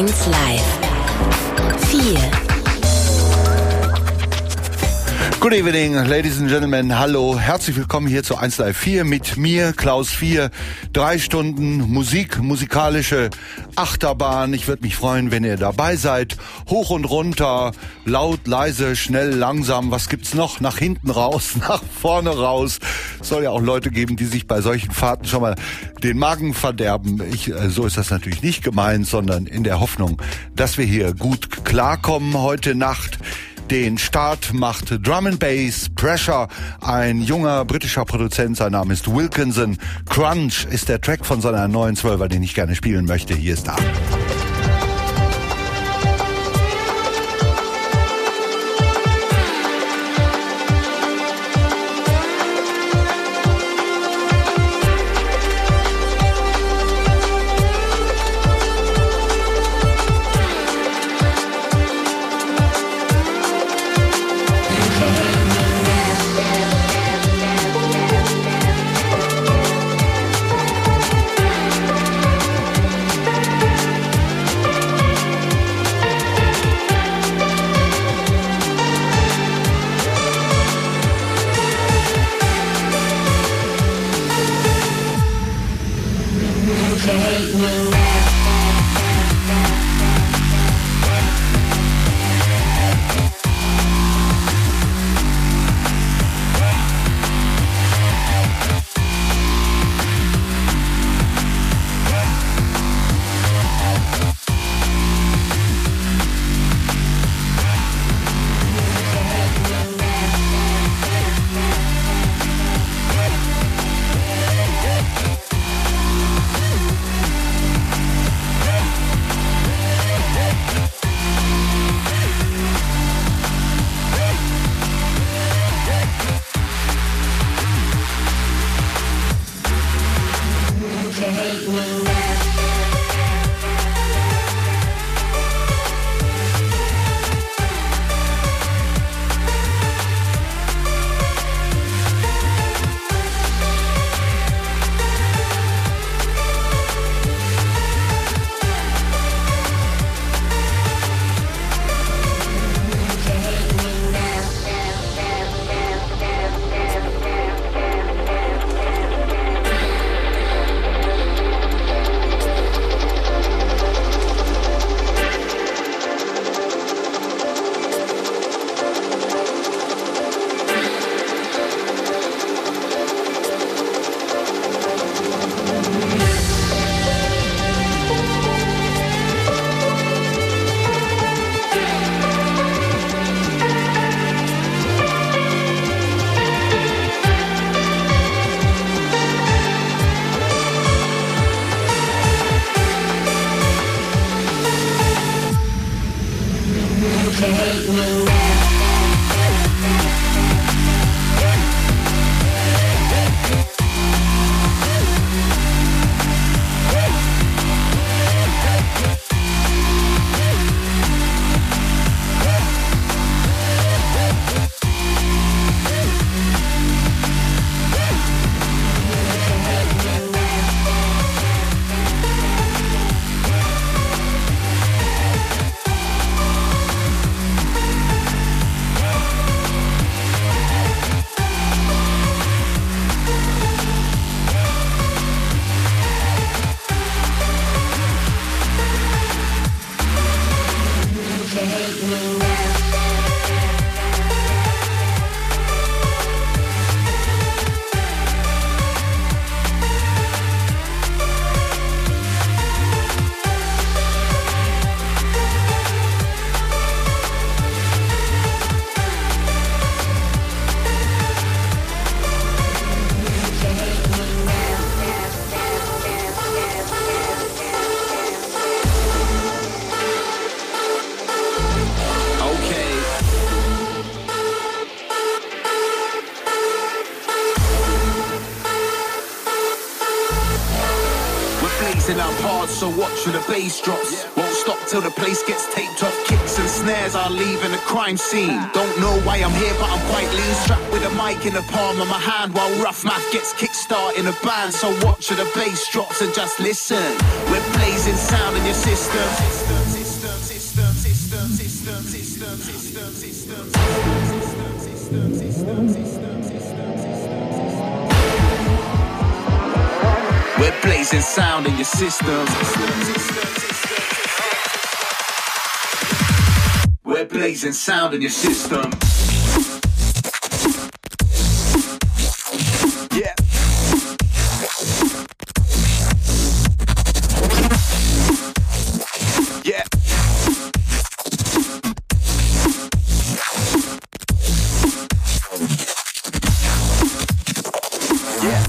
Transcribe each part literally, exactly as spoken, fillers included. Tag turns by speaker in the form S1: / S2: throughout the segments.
S1: eins Live. vier.
S2: Good evening, ladies and gentlemen. Hallo, herzlich willkommen hier zu eins Live vier mit mir, Klaus vier. Drei Stunden Musik, musikalische Achterbahn. Ich würde mich freuen, wenn ihr dabei seid. Hoch und runter, laut, leise, schnell, langsam. Was gibt's noch? Nach hinten raus, nach vorne raus. Es soll ja auch Leute geben, die sich bei solchen Fahrten schon mal den Magen verderben. Ich, so ist das natürlich nicht gemeint, sondern in der Hoffnung, dass wir hier gut klarkommen heute Nacht. Den Start macht Drum and Bass, Pressure, ein junger britischer Produzent, sein Name ist Wilkinson. Crunch ist der Track von seiner neuen Zwölfer, den ich gerne spielen möchte. Hier ist er.
S3: So watch when the bass drops. Yeah. Won't stop till the place gets taped off. Kicks and snares are leaving the crime scene. Don't know why I'm here, but I'm quite lean. Strapped with a mic in the palm of my hand while Rough Math gets kickstart in the band. So watch when the bass drops and just listen. We're blazing sound in your system. We're blazing sound in your system. We're blazing sound in your system. Yeah. Yeah. Yeah.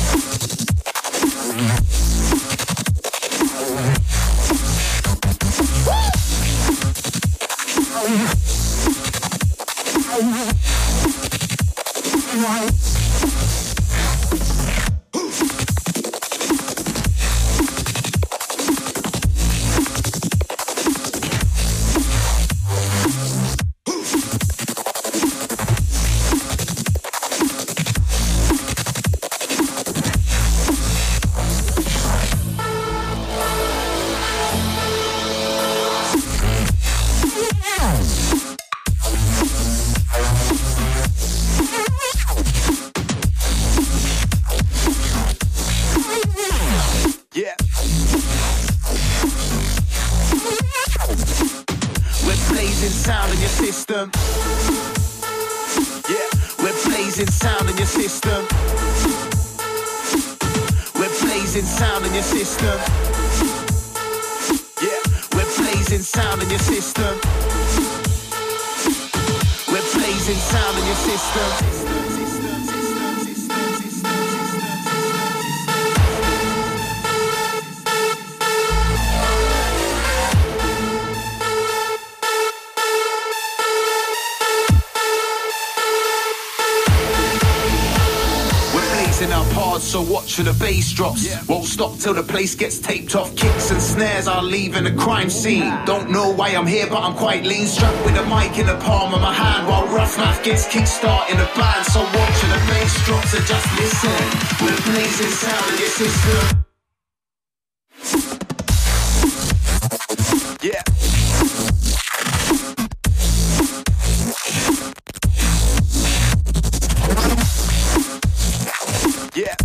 S3: So watch for the bass drops. Yeah. Won't stop till the place gets taped off. Kicks and snares are leaving the crime scene. Don't know why I'm here, but I'm quite lean. Strapped with a mic in the palm of my hand while Rough Math gets kickstart in the band. So watch for the bass drops and just listen. We're blazing sound in your system. Yeah. Yeah.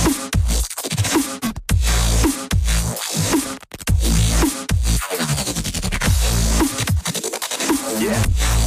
S3: Yeah.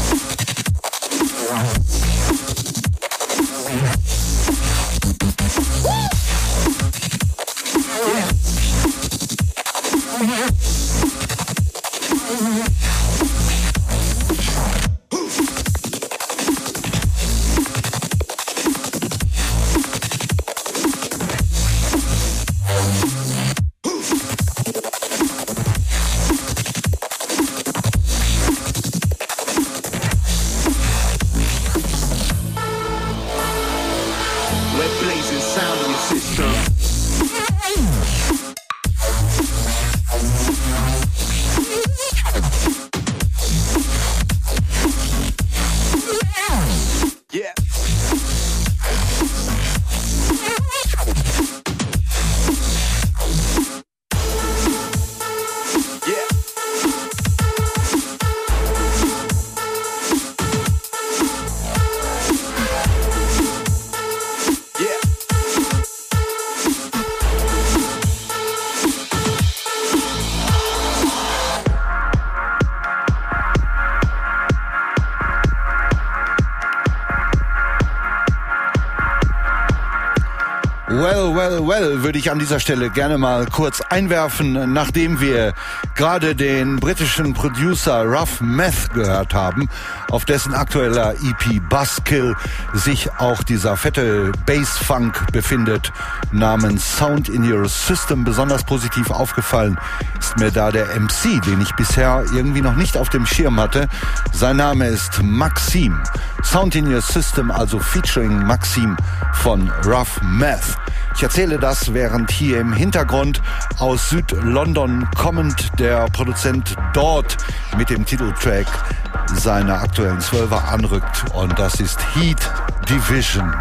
S2: Well, well, well, würde ich an dieser Stelle gerne mal kurz einwerfen, nachdem wir gerade den britischen Producer Rough Math gehört haben, auf dessen aktueller E P Buzzkill sich auch dieser fette Bass-Funk befindet, namens Sound in Your System. Besonders positiv aufgefallen ist mir da der M C, den ich bisher irgendwie noch nicht auf dem Schirm hatte. Sein Name ist Maxim. Sound in Your System, also featuring Maxim von Rough Math. Ich erzähle das, während hier im Hintergrund aus Süd-London kommend der Produzent dort mit dem Titeltrack seiner aktuellen Zwölfer anrückt, und das ist Heat Division.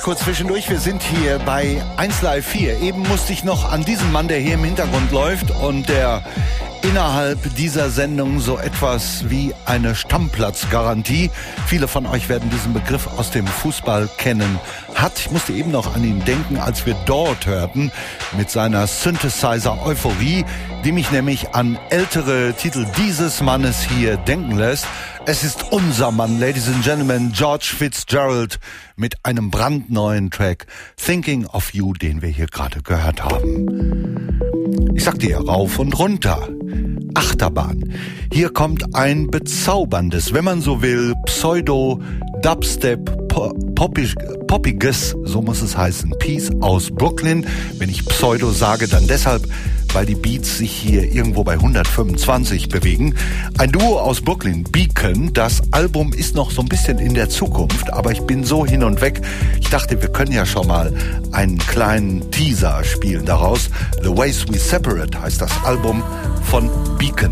S2: kurz zwischendurch. Wir sind hier bei eins Live vier. Eben musste ich noch an diesen Mann, der hier im Hintergrund läuft und der innerhalb dieser Sendung so etwas wie eine Stammplatzgarantie, viele von euch werden diesen Begriff aus dem Fußball kennen, hat. Ich musste eben noch an ihn denken, als wir dort hörten mit seiner Synthesizer-Euphorie, die mich nämlich an ältere Titel dieses Mannes hier denken lässt. Es ist unser Mann, Ladies and Gentlemen, George Fitzgerald mit einem brandneuen Track, Thinking of You, den wir hier gerade gehört haben. Ich sagte ja rauf und runter. Achterbahn. Hier kommt ein bezauberndes, wenn man so will, Pseudo-Dubstep Poppiges, so muss es heißen, Piece aus Brooklyn. Wenn ich Pseudo sage, dann deshalb, weil die Beats sich hier irgendwo bei hundertfünfundzwanzig bewegen. Ein Duo aus Brooklyn, Beacon. Das Album ist noch so ein bisschen in der Zukunft, aber ich bin so hin und weg. Ich dachte, wir können ja schon mal einen kleinen Teaser spielen daraus. The Ways We Separate heißt das Album von Beacon.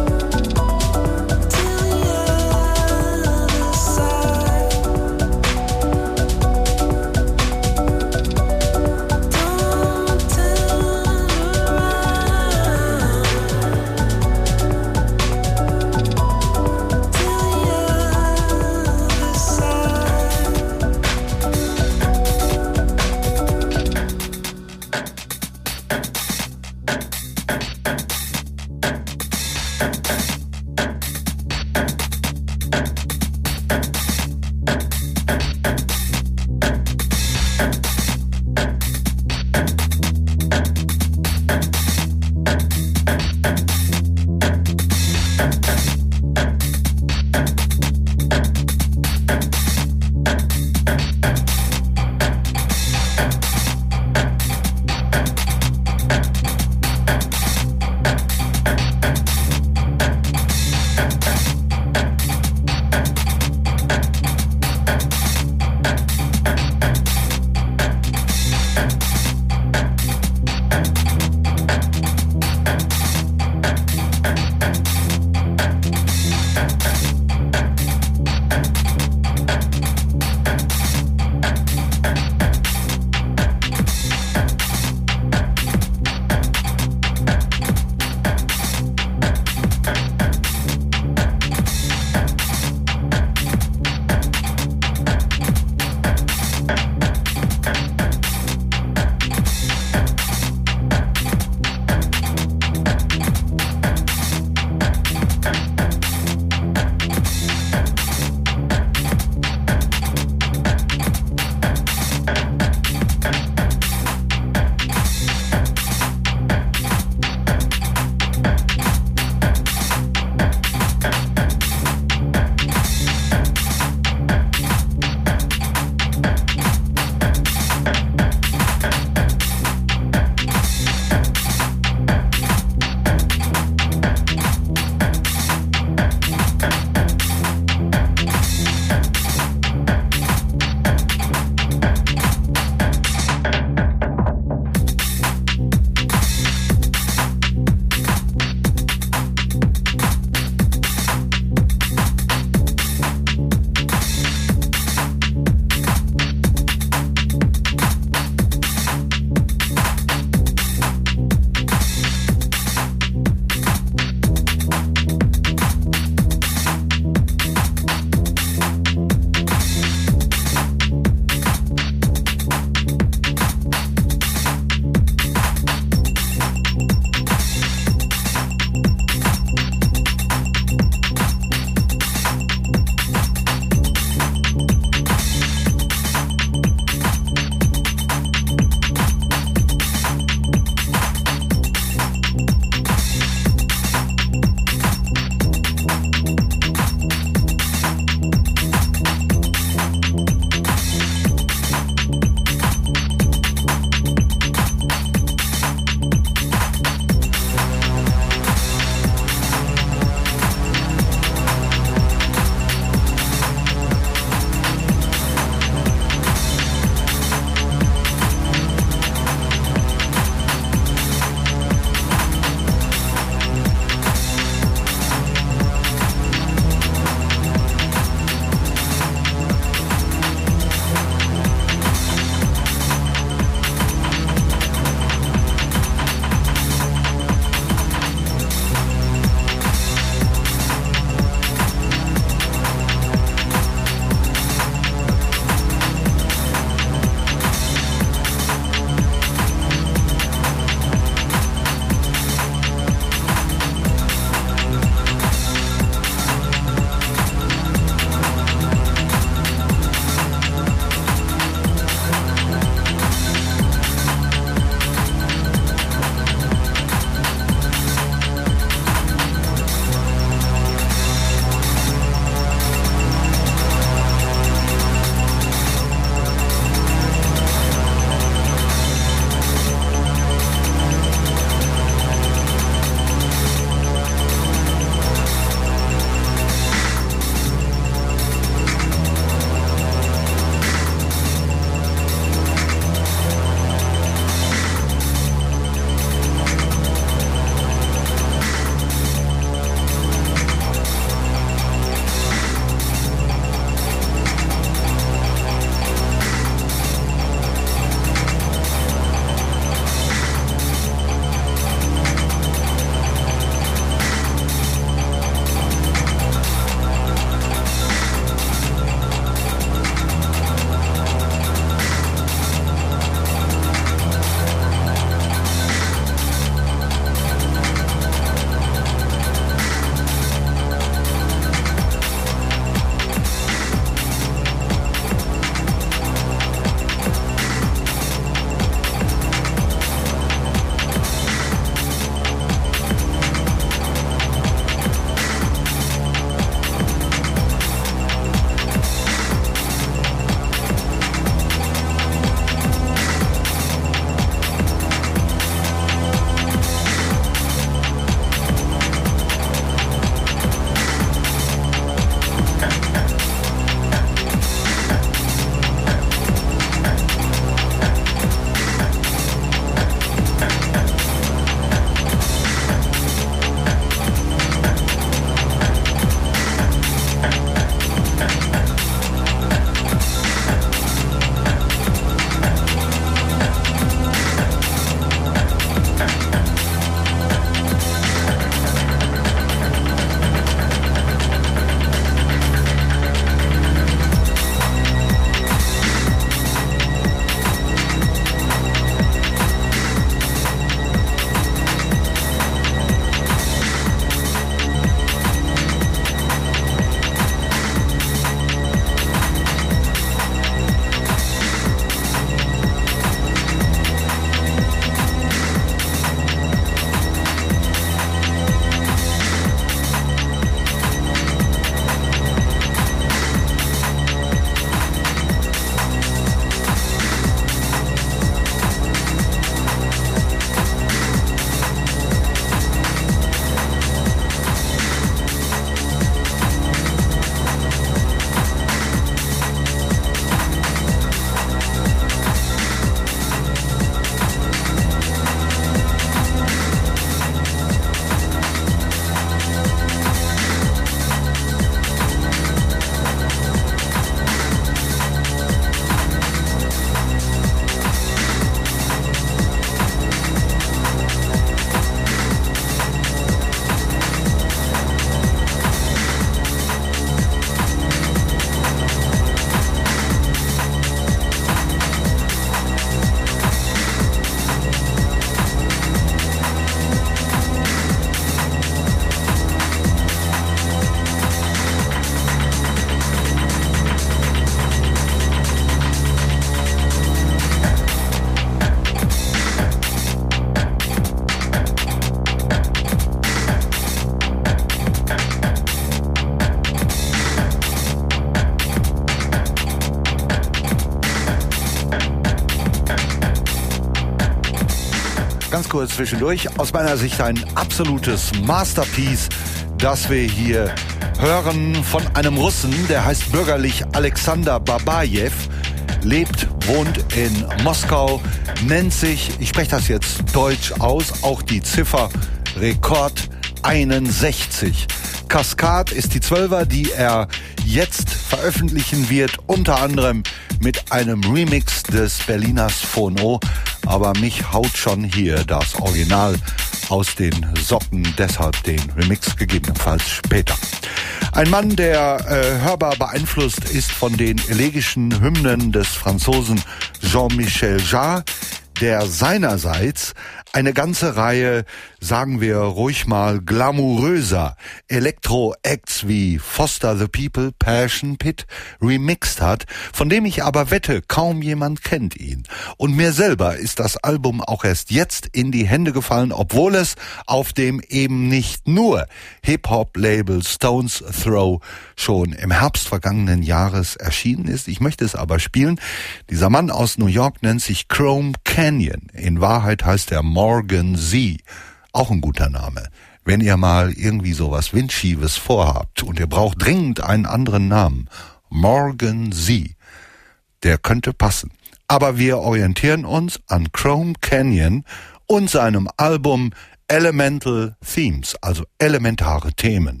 S2: ganz kurz zwischendurch. Aus meiner Sicht ein absolutes Masterpiece, das wir hier hören von einem Russen, der heißt bürgerlich Alexander Babajew, lebt, wohnt in Moskau, nennt sich, ich spreche das jetzt deutsch aus, auch die Ziffer Rekord einundsechzig. Kaskad ist die Zwölfer, die er jetzt veröffentlichen wird, unter anderem mit einem Remix des Berliners Phono. Aber mich haut schon hier das Original aus den Socken, deshalb den Remix gegebenenfalls später. Ein Mann, der äh, hörbar beeinflusst ist von den elegischen Hymnen des Franzosen Jean-Michel Jarre, der seinerseits eine ganze Reihe, sagen wir ruhig mal, glamouröser Elektro-Acts wie Foster the People, Passion Pit remixed hat, von dem ich aber wette, kaum jemand kennt ihn. Und mir selber ist das Album auch erst jetzt in die Hände gefallen, obwohl es auf dem eben nicht nur Hip-Hop-Label Stones Throw schon im Herbst vergangenen Jahres erschienen ist. Ich möchte es aber spielen. Dieser Mann aus New York nennt sich Chrome Canyon. In Wahrheit heißt er Morgan Z. Auch ein guter Name. Wenn ihr mal irgendwie sowas Windschiefes vorhabt und ihr braucht dringend einen anderen Namen, Morgan Z, der könnte passen. Aber wir orientieren uns an Chrome Canyon und seinem Album Elemental Themes, also elementare Themen.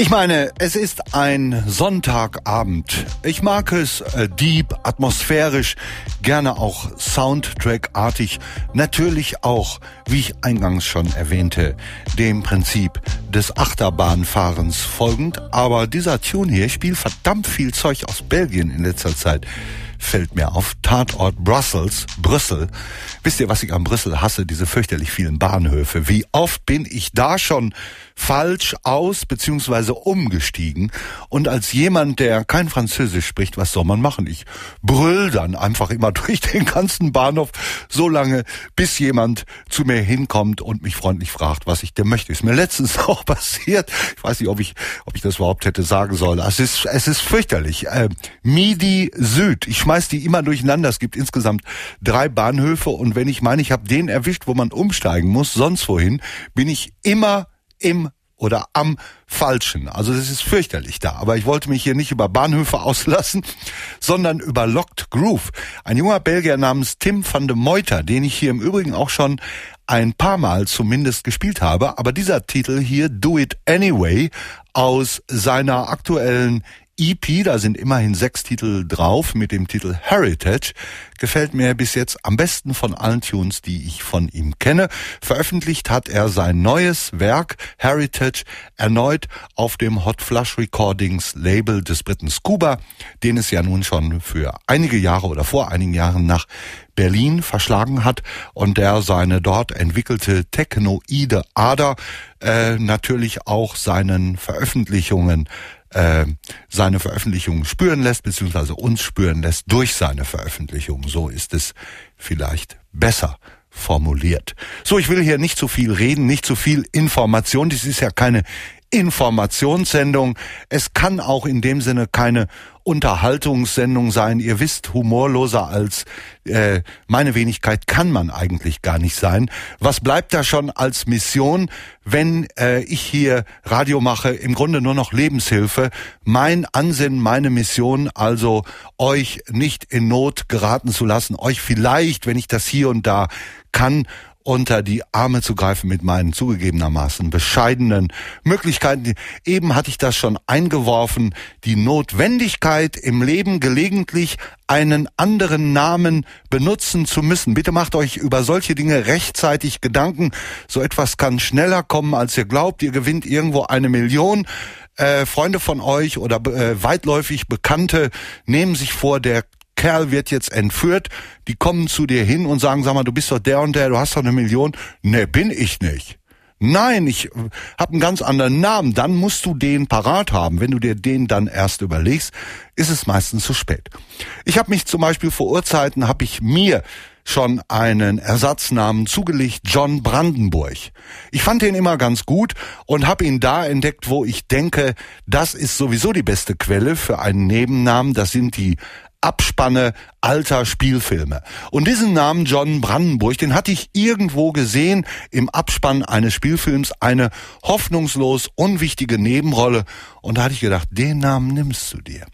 S2: Ich meine, es ist ein Sonntagabend. Ich mag es äh, deep, atmosphärisch, gerne auch Soundtrack-artig. Natürlich auch, wie ich eingangs schon erwähnte, dem Prinzip des Achterbahnfahrens folgend. Aber dieser Tune hier spielt verdammt viel Zeug aus Belgien in letzter Zeit. Fällt mir auf. Tatort Brussels, Brüssel. Wisst ihr, was ich an Brüssel hasse? Diese fürchterlich vielen Bahnhöfe. Wie oft bin ich da schon falsch aus bzw. umgestiegen? Und als jemand, der kein Französisch spricht, was soll man machen? Ich brüll dann einfach immer durch den ganzen Bahnhof so lange, bis jemand zu mir hinkommt und mich freundlich fragt, was ich denn möchte. Ist mir letztens auch passiert. Ich weiß nicht, ob ich, ob ich das überhaupt hätte sagen sollen. Es ist, es ist fürchterlich. Äh, Midi Süd. Ich schmeiß die immer durcheinander. Es gibt insgesamt drei Bahnhöfe und wenn ich meine, ich habe den erwischt, wo man umsteigen muss, sonst wohin, bin ich immer im oder am Falschen. Also das ist fürchterlich da. Aber ich wollte mich hier nicht über Bahnhöfe auslassen, sondern über Locked Groove. Ein junger Belgier namens Tim van de Meuter, den ich hier im Übrigen auch schon ein paar Mal zumindest gespielt habe. Aber dieser Titel hier, Do It Anyway, aus seiner aktuellen E P, da sind immerhin sechs Titel drauf, mit dem Titel Heritage, gefällt mir bis jetzt am besten von allen Tunes, die ich von ihm kenne. Veröffentlicht hat er sein neues Werk Heritage erneut auf dem Hot Flush Recordings Label des Briten Scuba, den es ja nun schon für einige Jahre oder vor einigen Jahren nach Berlin verschlagen hat und der seine dort entwickelte technoide Ader äh, natürlich auch seinen Veröffentlichungen Äh, seine Veröffentlichungen spüren lässt, beziehungsweise uns spüren lässt durch seine Veröffentlichungen. So ist es vielleicht besser formuliert. So, ich will hier nicht zu viel reden, nicht zu viel Information. Dies ist ja keine Informationssendung. Es kann auch in dem Sinne keine Unterhaltungssendung sein. Ihr wisst, humorloser als äh, meine Wenigkeit kann man eigentlich gar nicht sein. Was bleibt da schon als Mission, wenn äh, ich hier Radio mache? Im Grunde nur noch Lebenshilfe. Mein Ansinnen, meine Mission, also euch nicht in Not geraten zu lassen, euch vielleicht, wenn ich das hier und da kann, unter die Arme zu greifen mit meinen zugegebenermaßen bescheidenen Möglichkeiten. Eben hatte ich das schon eingeworfen, die Notwendigkeit im Leben gelegentlich einen anderen Namen benutzen zu müssen. Bitte macht euch über solche Dinge rechtzeitig Gedanken. So etwas kann schneller kommen, als ihr glaubt. Ihr gewinnt irgendwo eine Million. Äh, Freunde von euch oder äh, weitläufig Bekannte nehmen sich vor, der Kerl wird jetzt entführt, die kommen zu dir hin und sagen, sag mal, du bist doch der und der, du hast doch eine Million. Ne, bin ich nicht. Nein, ich habe einen ganz anderen Namen. Dann musst du den parat haben. Wenn du dir den dann erst überlegst, ist es meistens zu spät. Ich habe mich zum Beispiel vor Urzeiten, habe ich mir schon einen Ersatznamen zugelegt, John Brandenburg. Ich fand den immer ganz gut und habe ihn da entdeckt, wo ich denke, das ist sowieso die beste Quelle für einen Nebennamen. Das sind die Abspanne alter Spielfilme. Und diesen Namen John Brandenburg, den hatte ich irgendwo gesehen im Abspann eines Spielfilms, eine hoffnungslos unwichtige Nebenrolle. Und da hatte ich gedacht, den Namen nimmst du dir.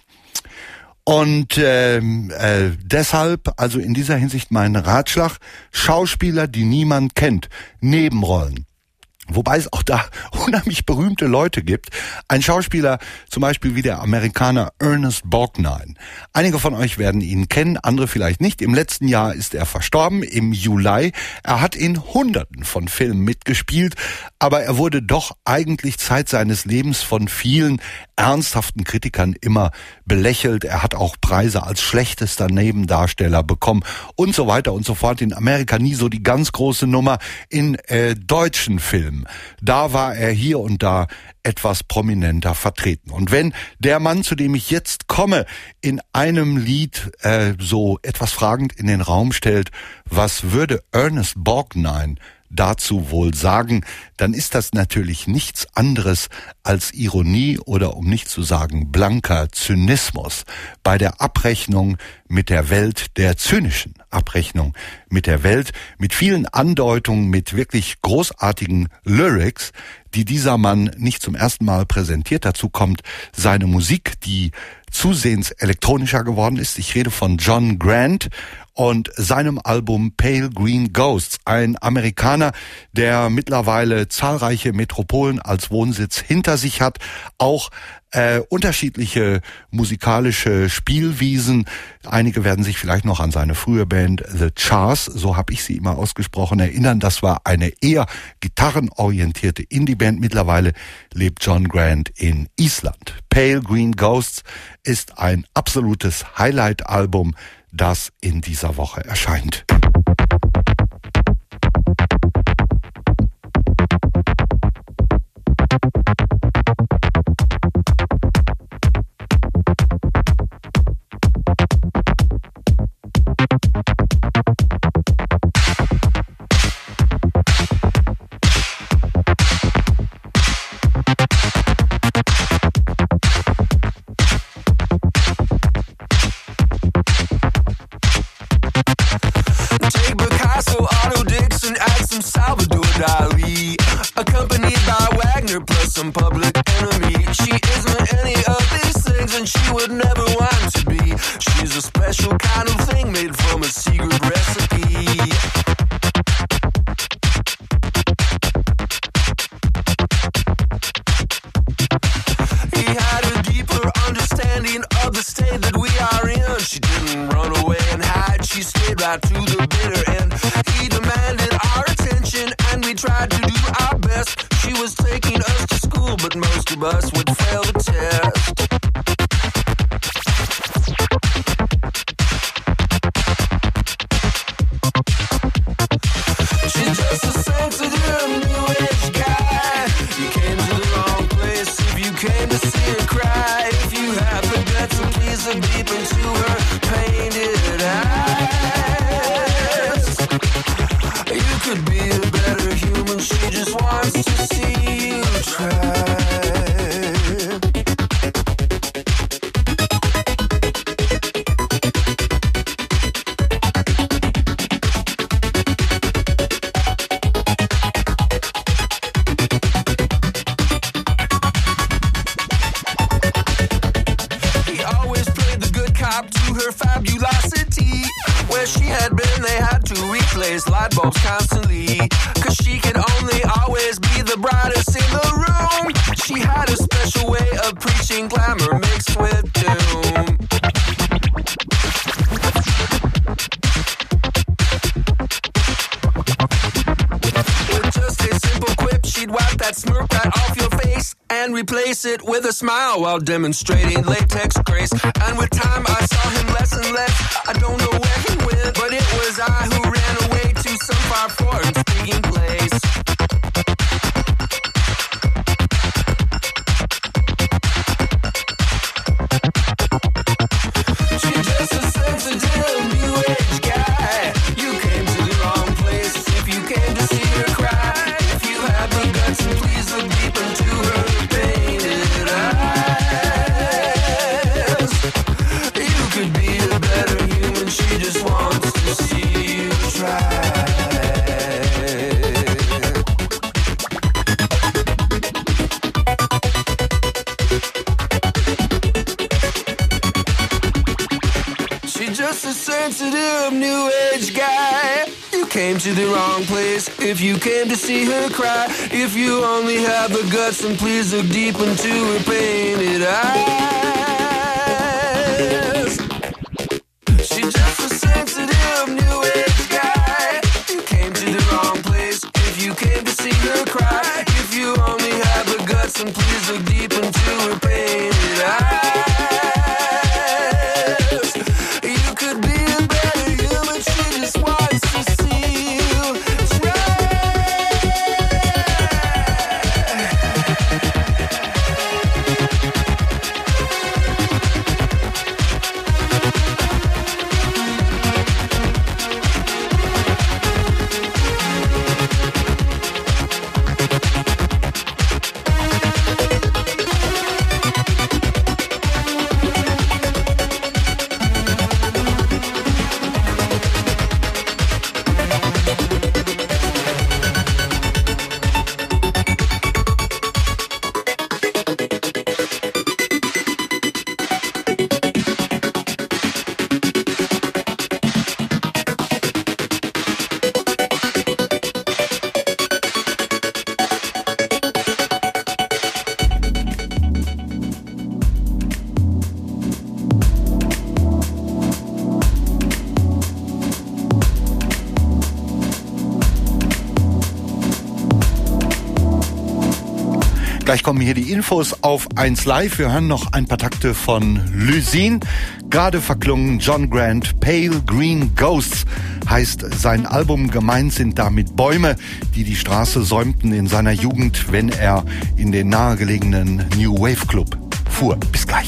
S2: Und äh, äh, deshalb, also in dieser Hinsicht mein Ratschlag, Schauspieler, die niemand kennt, Nebenrollen. Wobei es auch da unheimlich berühmte Leute gibt. Ein Schauspieler, zum Beispiel wie der Amerikaner Ernest Borgnine. Einige von euch werden ihn kennen, andere vielleicht nicht. Im letzten Jahr ist er verstorben, im Juli. Er hat in Hunderten von Filmen mitgespielt, aber er wurde doch eigentlich Zeit seines Lebens von vielen ernsthaften Kritikern immer belächelt. Er hat auch Preise als schlechtester Nebendarsteller bekommen und so weiter und so fort. In Amerika nie so die ganz große Nummer. In äh, deutschen Filmen, da war er hier und da etwas prominenter vertreten. Und wenn der Mann, zu dem ich jetzt komme, in einem Lied äh, so etwas fragend in den Raum stellt, was würde Ernest Borgnine dazu wohl sagen, dann ist das natürlich nichts anderes als Ironie oder um nicht zu sagen blanker Zynismus bei der Abrechnung mit der Welt, der zynischen Abrechnung mit der Welt, mit vielen Andeutungen, mit wirklich großartigen Lyrics, die dieser Mann nicht zum ersten Mal präsentiert. Dazu kommt seine Musik, die zusehends elektronischer geworden ist. Ich rede von John Grant und seinem Album Pale Green Ghosts. Ein Amerikaner, der mittlerweile zahlreiche Metropolen als Wohnsitz hinter sich hat, auch äh, unterschiedliche musikalische Spielwiesen. Einige werden sich vielleicht noch an seine frühe Band The Chars, so habe ich sie immer ausgesprochen, erinnern. Das war eine eher gitarrenorientierte Indie-Band. Mittlerweile lebt John Grant in Island. Pale Green Ghosts ist ein absolutes Highlight-Album, das in dieser Woche erscheint.
S4: Some public enemy. She isn't any of these things, and she would never want to be. She's a special kind of thing made from a secret recipe. He had a deeper understanding of the state that we are in. She didn't run away and hide, she stayed right to the bitter end. He demanded our attention, and we tried to do our best. She was taking us to school, but most of us would fail the test. She's just a sensitive new age guy. You came to the wrong place if you came to see her cry. If you have the guts to please her deep into her painted eyes, you could be a better human. She just wants to see you try. He always played the good cop to her fabulosity. Where she had been, they had to replace light bulbs constantly. Cause she could only always be the brightest in the room. She had a special way of preaching glamour mixed with doom. With just a simple quip, she'd wipe that smirk right off your face and replace it with a smile while demonstrating latex grace. And with time I saw him less and less. I don't know where he went, but it was I who ran away to some far foreign speaking place. She's just a sensitive new age guy. You came to the wrong place if you came to see her cry. If you have the guts and please look deep into her painted eyes, you could be a better human. She just wants to see you try. She's just a sensitive new age guy. You came to the wrong place if you came to see her cry. If you only have the guts, then please look deep into her painted eyes. She's just a sensitive new age guy. You came to the wrong place if you came to see her cry. If you only have the guts, then please look deep into her painted eyes. You could be a better human. She just wants to see you try.
S2: Gleich kommen hier die Infos auf eins Live. Wir hören noch ein paar Takte von Lysine. Gerade verklungen John Grant, Pale Green Ghosts heißt sein Album. Gemeint sind damit Bäume, die die Straße säumten in seiner Jugend, wenn er in den nahegelegenen New Wave Club fuhr. Bis gleich.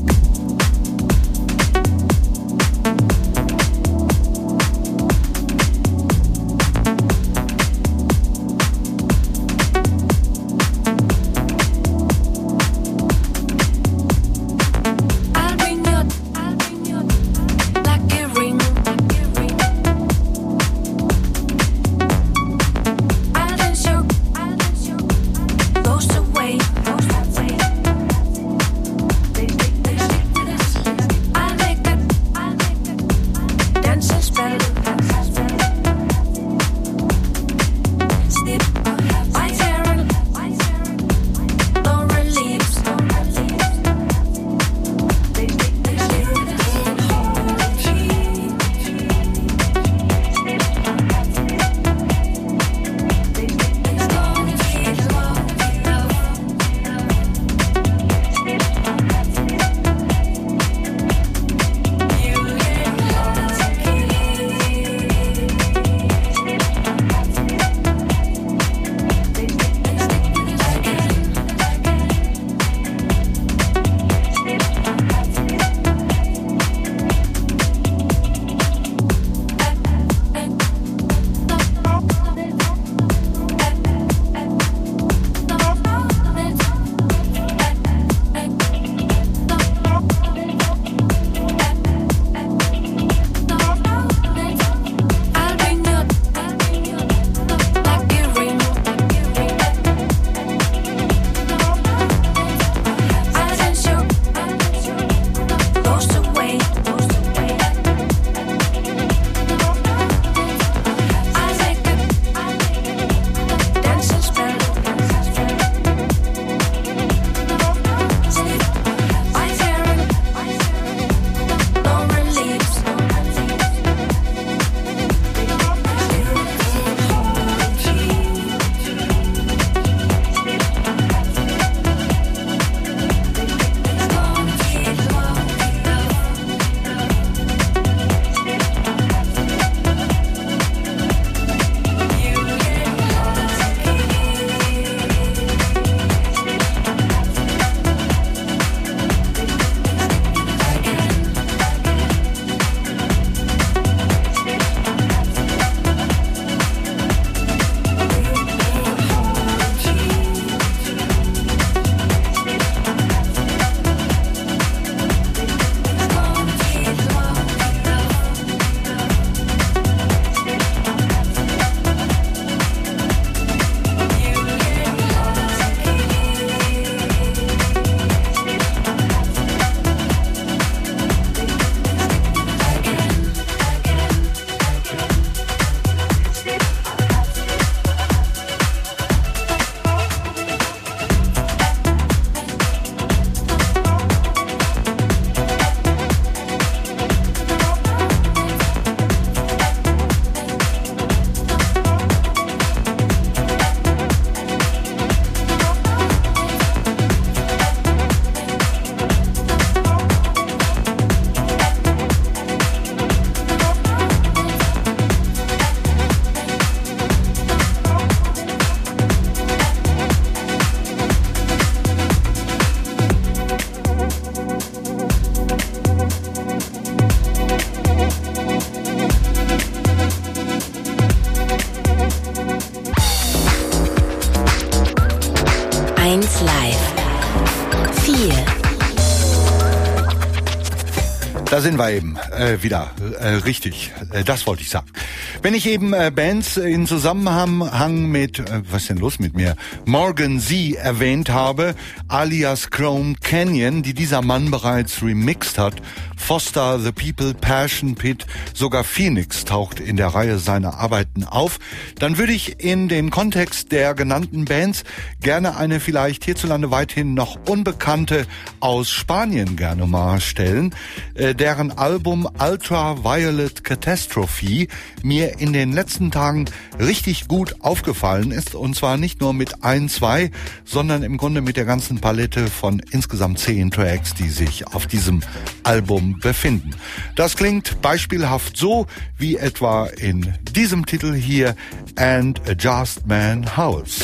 S1: eins Live. vier.
S2: Da sind wir eben äh, wieder. Äh, richtig, äh, das wollte ich sagen. Wenn ich eben äh, Bands in Zusammenhang mit, äh, was ist denn los mit mir, Morgan Z erwähnt habe, alias Chrome Canyon, die dieser Mann bereits remixed hat, Foster, The People, Passion Pit, sogar Phoenix taucht in der Reihe seiner Arbeiten auf, dann würde ich in den Kontext der genannten Bands gerne eine vielleicht hierzulande weithin noch unbekannte aus Spanien gerne mal stellen, äh, deren Album Ultraviolet Catastrophe mir mir in den letzten Tagen richtig gut aufgefallen ist. Und zwar nicht nur mit ein, zwei, sondern im Grunde mit der ganzen Palette von insgesamt zehn Tracks, die sich auf diesem Album befinden. Das klingt beispielhaft so wie etwa in diesem Titel hier, And a Just Man Howls.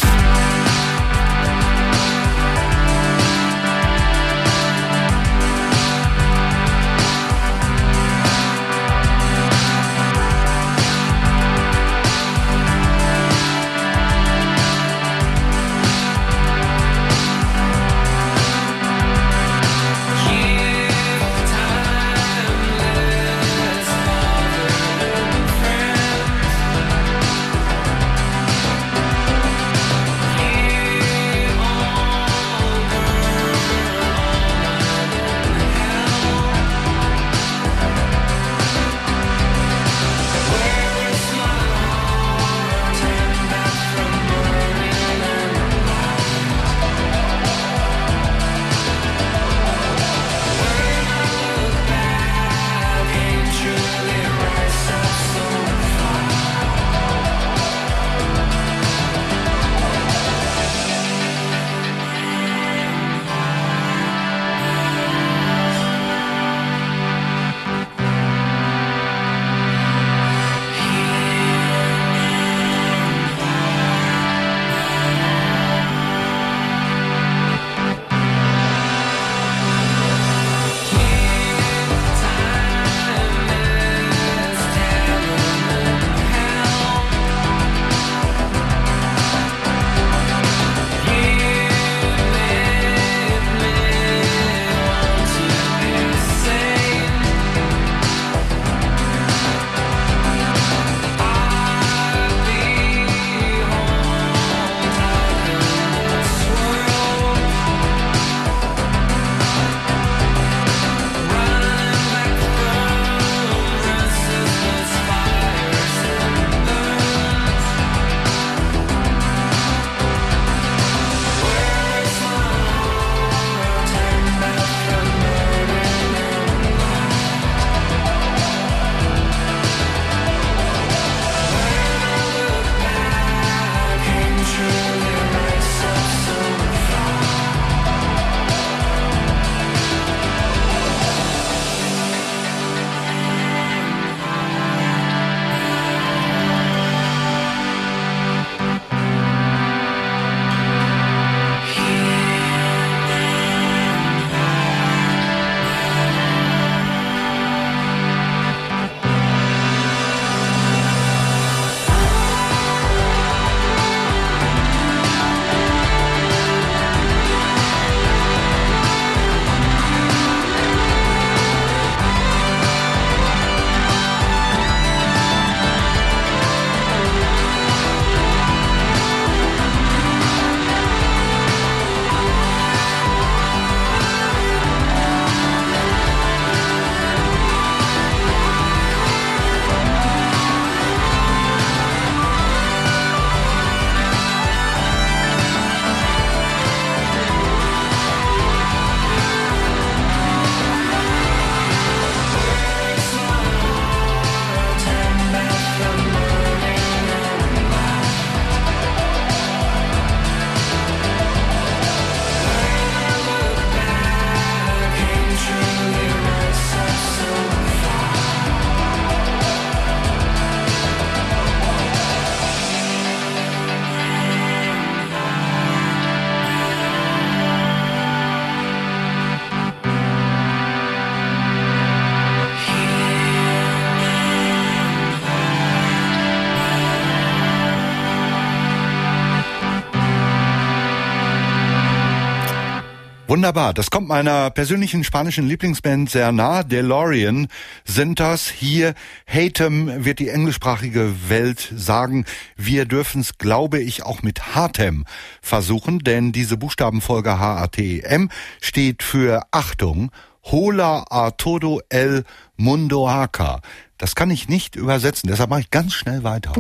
S2: Wunderbar, das kommt meiner persönlichen spanischen Lieblingsband sehr nah. DeLorean sind das. Hier, Hatem wird die englischsprachige Welt sagen. Wir dürfen es, glaube ich, auch mit Hatem versuchen, denn diese Buchstabenfolge H A T E M steht für Achtung, Hola a todo el mundo acá. Das kann ich nicht übersetzen, deshalb mache ich ganz schnell weiter.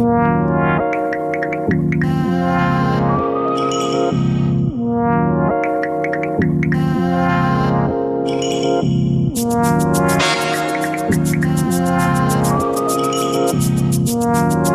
S2: Wow.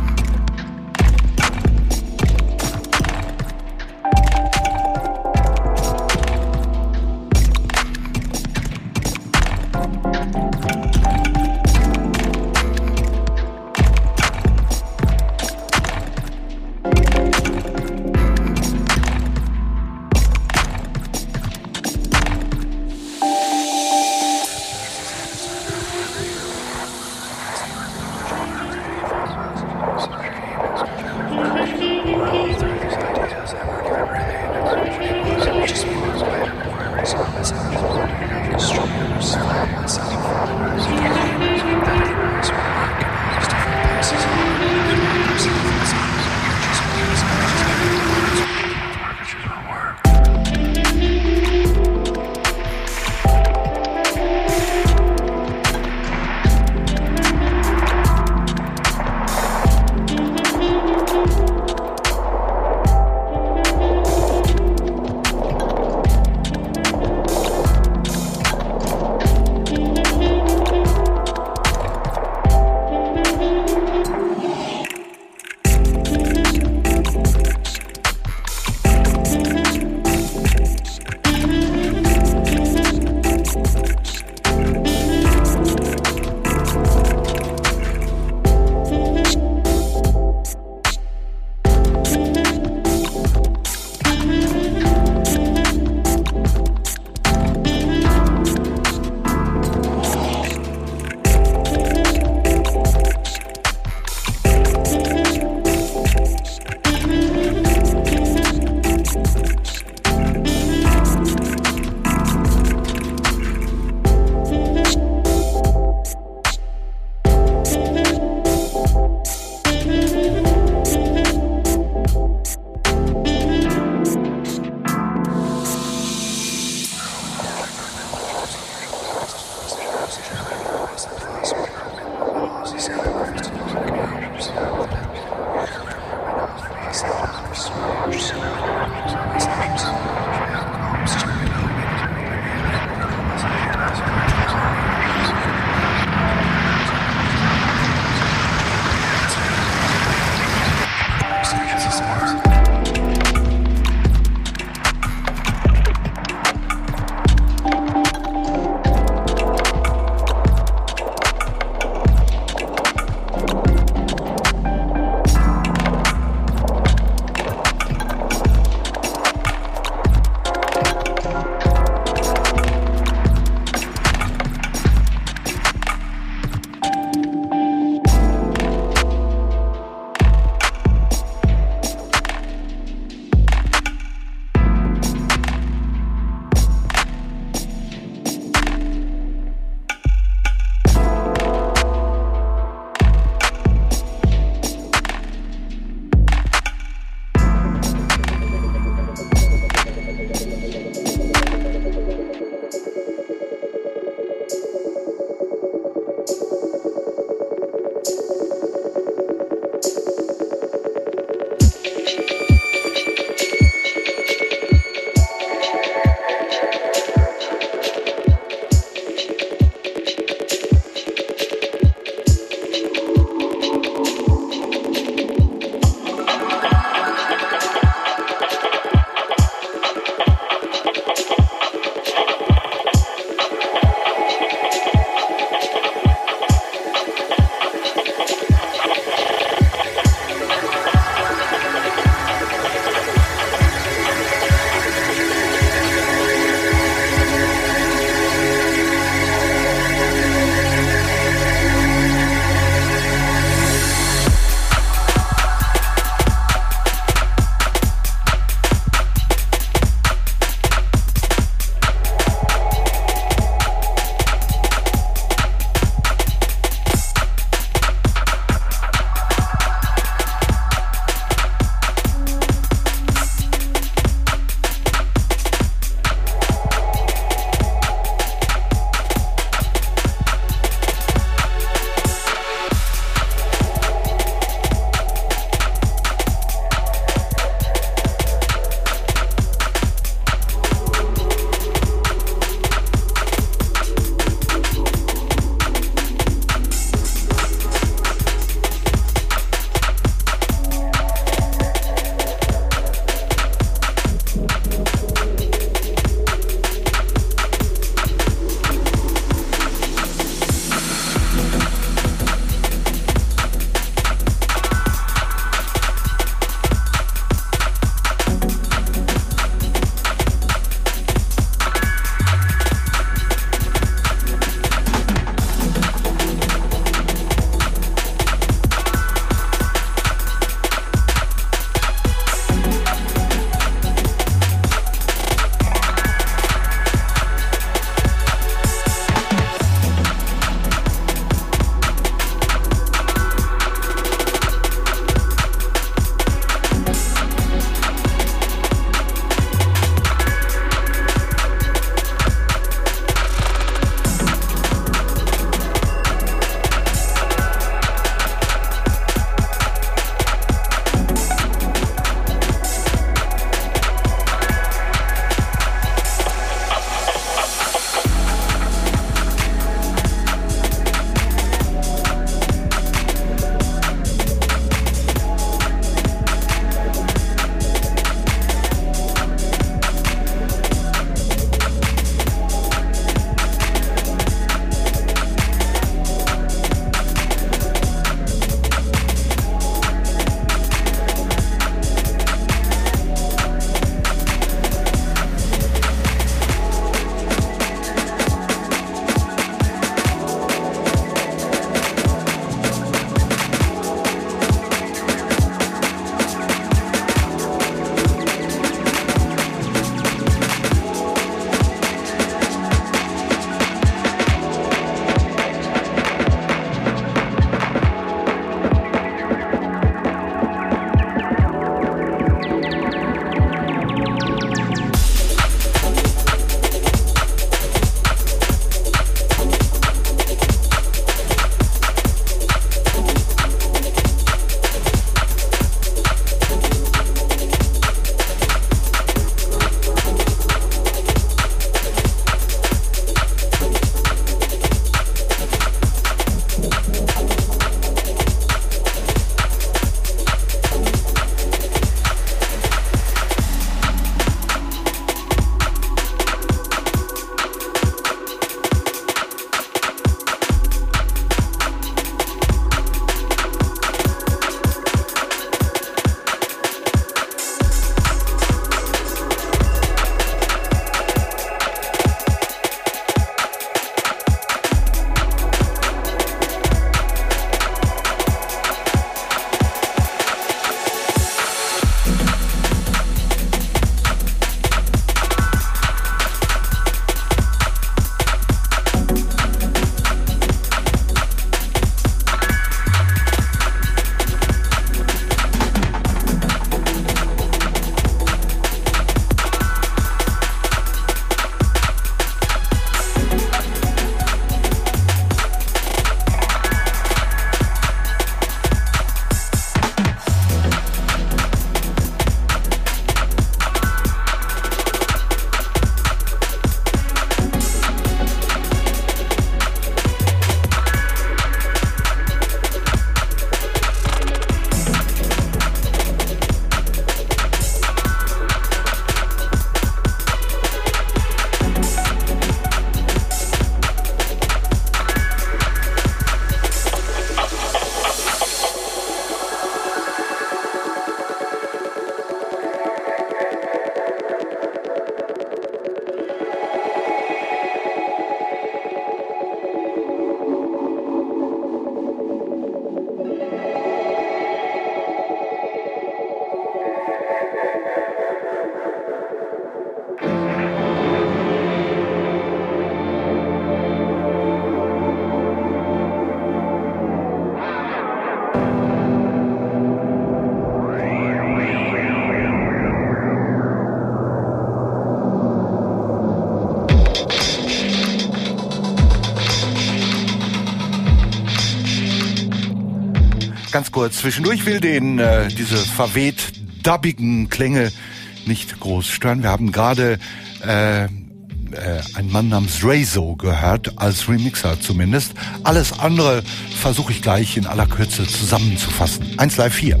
S2: ganz kurz zwischendurch. Ich will den, äh, diese verweht dubbigen Klänge nicht groß stören. Wir haben gerade äh, äh, einen Mann namens Rezo gehört, als Remixer zumindest. Alles andere versuche ich gleich in aller Kürze zusammenzufassen. eins Live vier.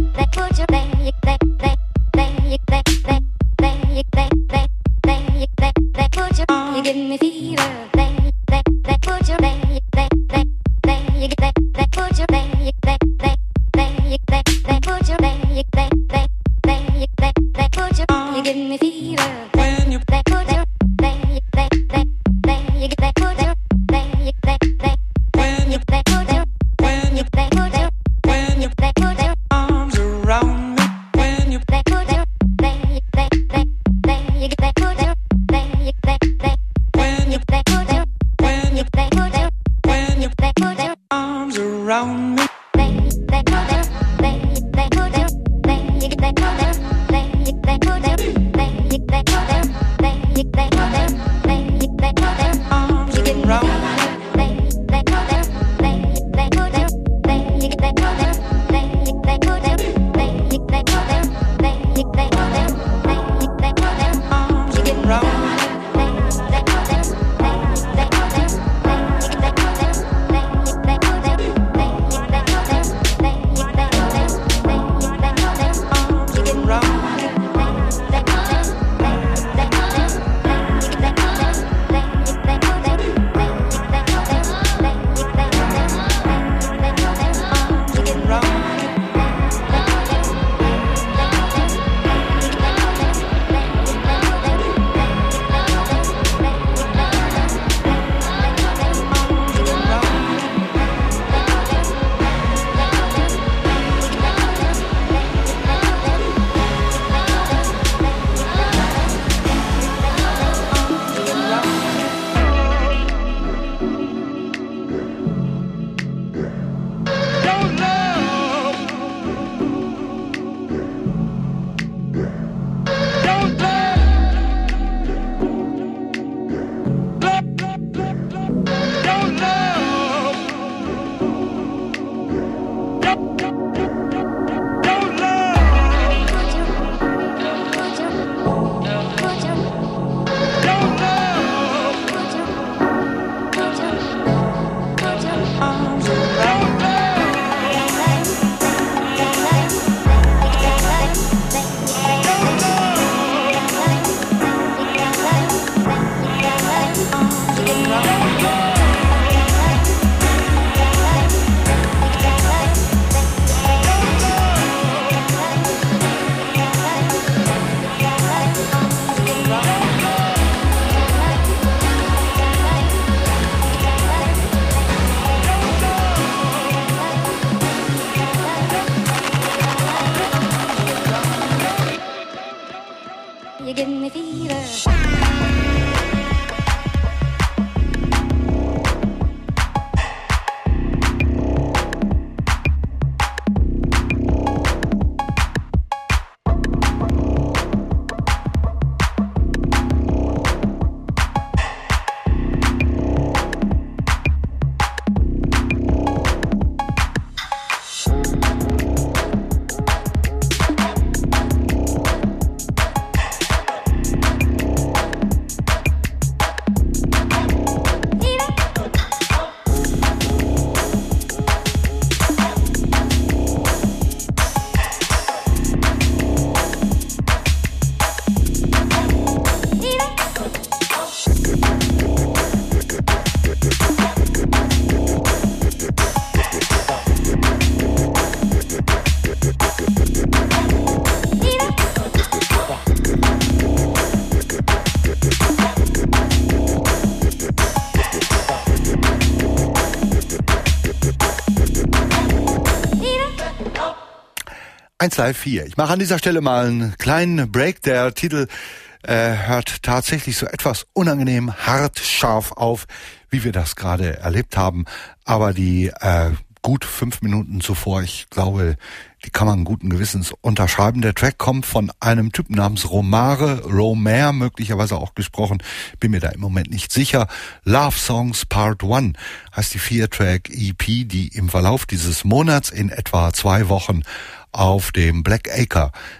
S2: eins Live vier. Ich mache an dieser Stelle mal einen kleinen Break. Der Titel äh, hört tatsächlich so etwas unangenehm hart scharf auf, wie wir das gerade erlebt haben. Aber die äh, gut fünf Minuten zuvor, ich glaube, die kann man guten Gewissens unterschreiben. Der Track kommt von einem Typen namens Romare, Romare möglicherweise auch gesprochen, bin mir da im Moment nicht sicher. Love Songs Part One heißt die vier-Track-E P, die im Verlauf dieses Monats in etwa zwei Wochen auf dem Black Acre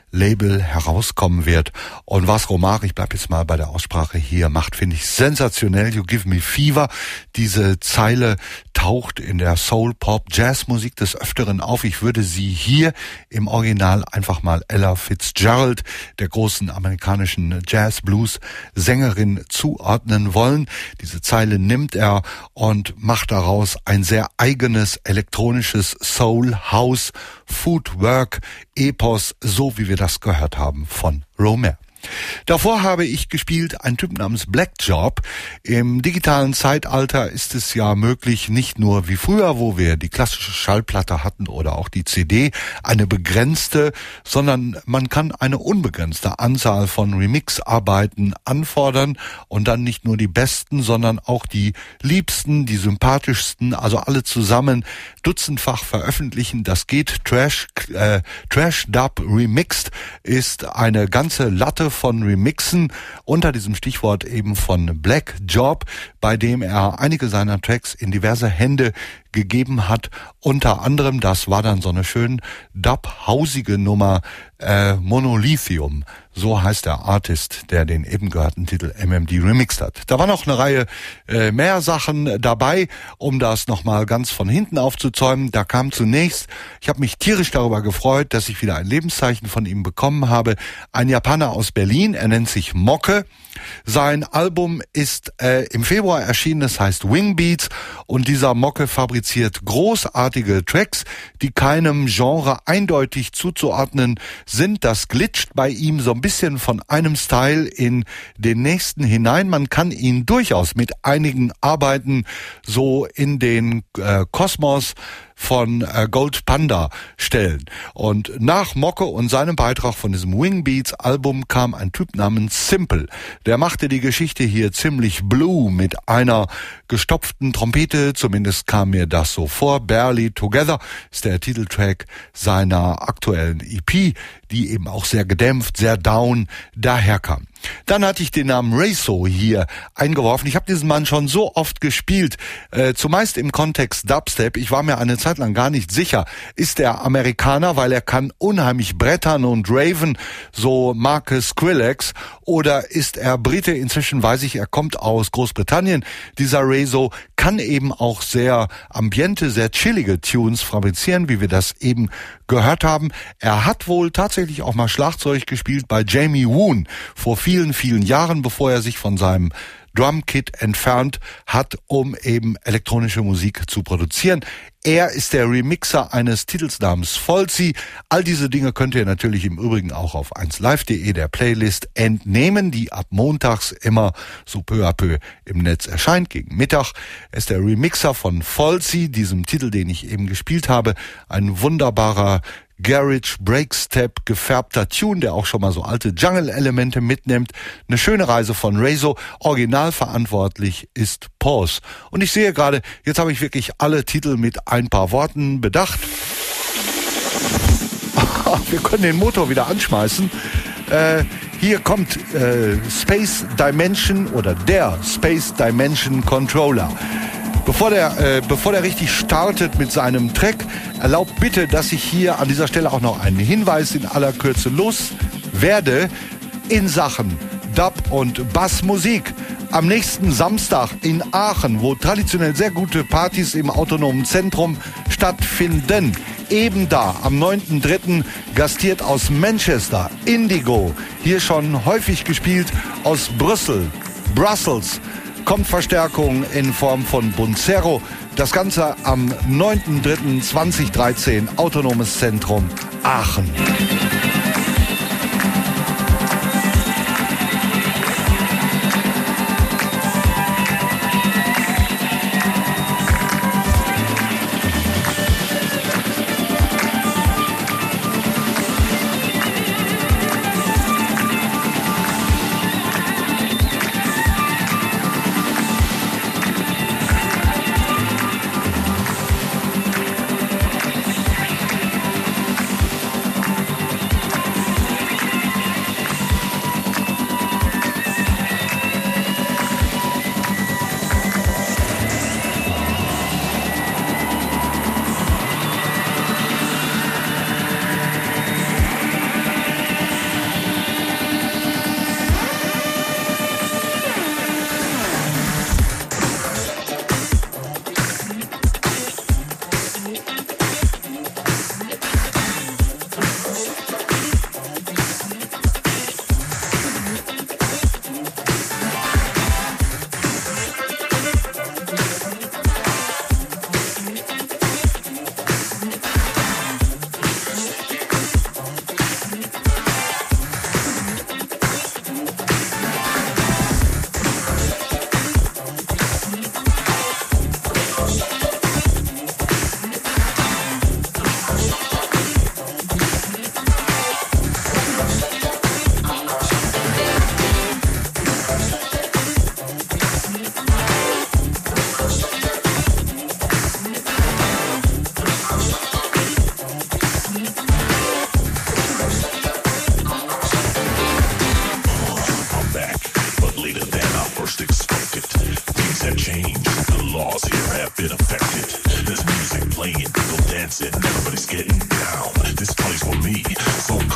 S2: Label herauskommen wird. Und was Romare, ich bleib jetzt mal bei der Aussprache hier, macht, finde ich sensationell. You Give Me Fever. Diese Zeile taucht in der Soul, Pop, Jazzmusik des Öfteren auf. Ich würde sie hier im Original einfach mal Ella Fitzgerald, der großen amerikanischen Jazz-Blues-Sängerin, zuordnen wollen. Diese Zeile nimmt er und macht daraus ein sehr eigenes elektronisches Soul, House, Footwork, Epos, so wie wir das gehört haben von Romare. Davor habe ich gespielt einen Typ namens Black Job. Im digitalen Zeitalter ist es ja möglich, nicht nur wie früher, wo wir die klassische Schallplatte hatten oder auch die C D, eine begrenzte, sondern man kann eine unbegrenzte Anzahl von Remix-Arbeiten anfordern und dann nicht nur die besten, sondern auch die liebsten, die sympathischsten, also alle zusammen dutzendfach veröffentlichen. Das geht. Trash, äh, Trash Dub Remixed ist eine ganze Latte von Remixen unter diesem Stichwort eben von Black Job, bei dem er einige seiner Tracks in diverse Hände gegeben hat. Unter anderem, das war dann so eine schön dub-hausige Nummer, äh, Monolithium. So heißt der Artist, der den eben gehörten Titel M M D remixed hat. Da war noch eine Reihe äh, mehr Sachen dabei, um das nochmal ganz von hinten aufzuzäumen. Da kam zunächst, ich habe mich tierisch darüber gefreut, dass ich wieder ein Lebenszeichen von ihm bekommen habe, ein Japaner aus Berlin, er nennt sich Mokke. Sein Album ist äh, im Februar erschienen, das heißt Wingbeats, und dieser Mokke fabriziert großartige Tracks, die keinem Genre eindeutig zuzuordnen sind. Das glitscht bei ihm so ein bisschen von einem Style in den nächsten hinein. Man kann ihn durchaus mit einigen Arbeiten so in den äh, Kosmos von äh, Gold Panda stellen. Und nach Mokke und seinem Beitrag von diesem Wingbeats Album kam ein Typ namens Simple. Der machte die Geschichte hier ziemlich blue mit einer gestopften Trompete, zumindest kam mir das so vor. Barely Together ist der Titeltrack seiner aktuellen E P, die eben auch sehr gedämpft, sehr down daherkam. Dann hatte ich den Namen Rezo hier eingeworfen. Ich habe diesen Mann schon so oft gespielt, äh, zumeist im Kontext Dubstep. Ich war mir eine Zeit lang gar nicht sicher, ist er Amerikaner, weil er kann unheimlich brettern und raven, so Marcus Skrillex, oder ist er Brite? Inzwischen weiß ich, er kommt aus Großbritannien. Dieser Rezo kann eben auch sehr ambiente, sehr chillige Tunes fabrizieren, wie wir das eben gehört haben. Er hat wohl tatsächlich auch mal Schlagzeug gespielt bei Jamie Woon vor vielen, vielen Jahren, bevor er sich von seinem Drumkit entfernt hat, um eben elektronische Musik zu produzieren. Er ist der Remixer eines Titels namens Folzi. All diese Dinge könnt ihr natürlich im Übrigen auch auf eins live punkt de der Playlist entnehmen, die ab montags immer so peu à peu im Netz erscheint, gegen Mittag. Er ist der Remixer von Folzi, diesem Titel, den ich eben gespielt habe. Ein wunderbarer Garage Breakstep gefärbter Tune, der auch schon mal so alte Jungle-Elemente mitnimmt. Eine schöne Reise von Rezo. Original verantwortlich ist Pause. Und ich sehe gerade, jetzt habe ich wirklich alle Titel mit ein paar Worten bedacht. Wir können den Motor wieder anschmeißen. Äh, hier kommt äh, Space Dimension oder der Space Dimension Controller. Bevor der, äh, bevor der richtig startet mit seinem Track, erlaubt bitte, dass ich hier an dieser Stelle auch noch einen Hinweis in aller Kürze loswerde in Sachen Dub und Bassmusik. Am nächsten Samstag in Aachen, wo traditionell sehr gute Partys im autonomen Zentrum stattfinden, eben da, am neunten dritten gastiert aus Manchester Indigo, hier schon häufig gespielt, aus Brüssel, Brussels, kommt Verstärkung in Form von Buncero. Das Ganze am neunten dritten zweitausenddreizehn, Autonomes Zentrum Aachen.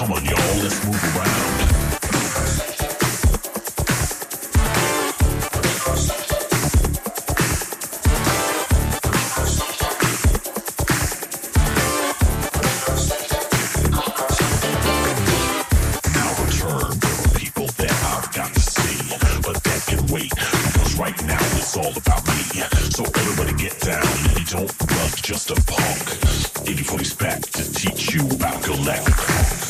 S5: Come on, y'all, let's move around.
S6: It's all about me, so everybody get down. You don't love just a punk. eighty-four's back to teach you about galactic funk.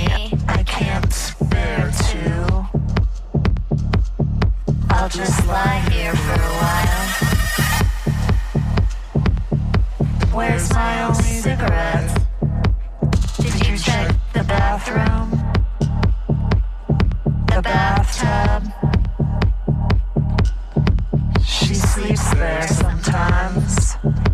S7: Just like lie here for a while. Where's my only cigarette? Did you check the bathroom? The bathtub? She sleeps there sometimes.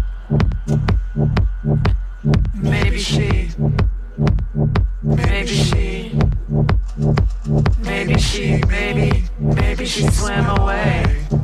S7: Maybe she, maybe she, maybe she, maybe, maybe she swam away.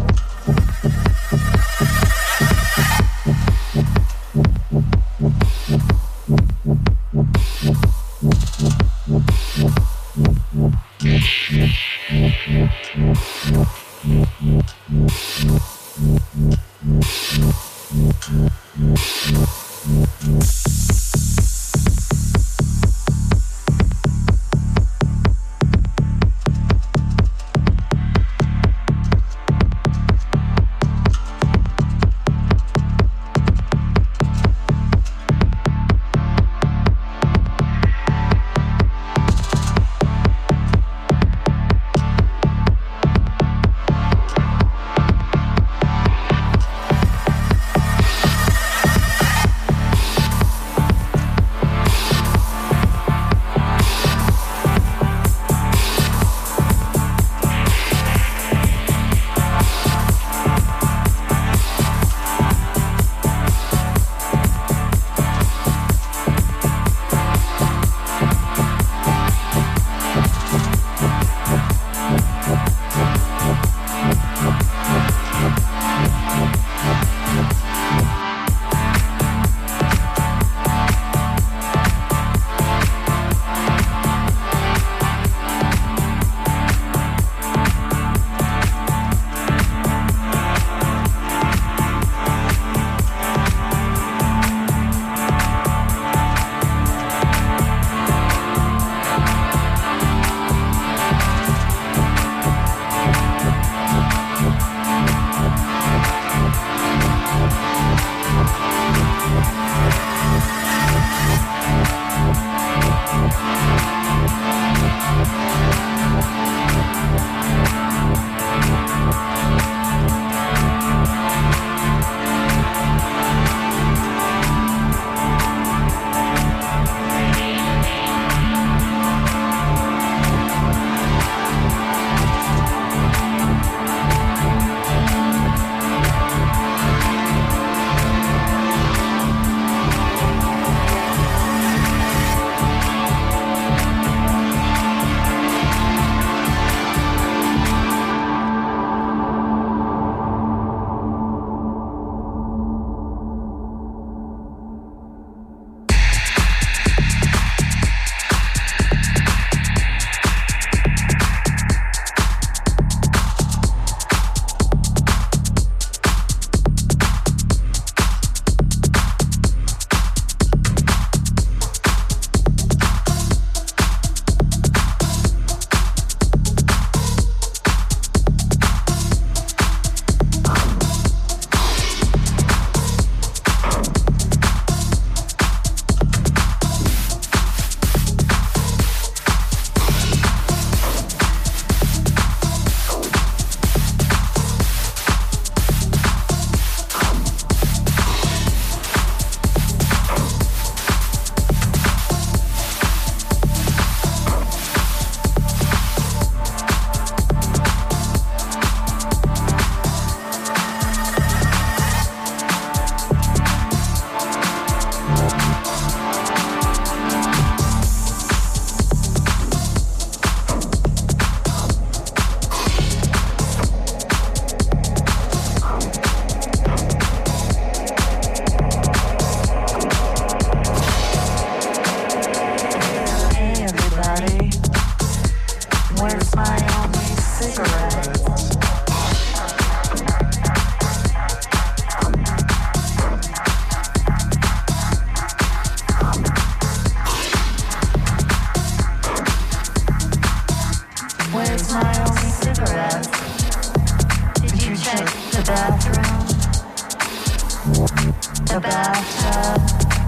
S8: the bathtub.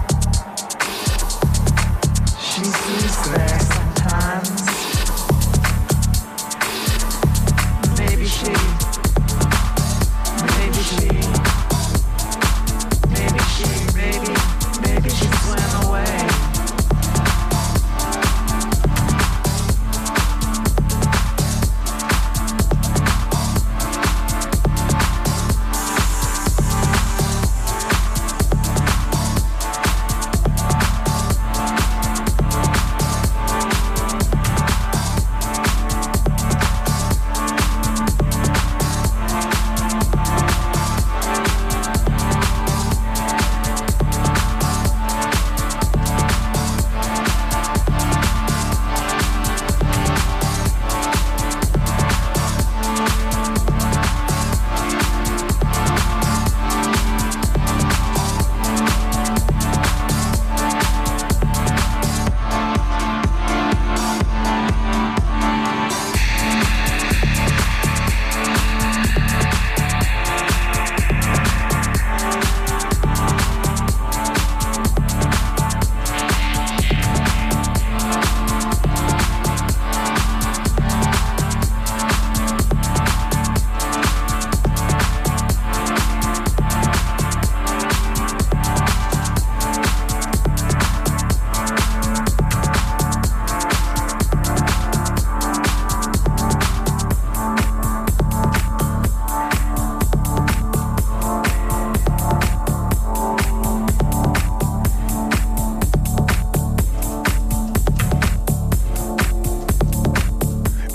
S8: She sleeps there sometimes. Maybe she,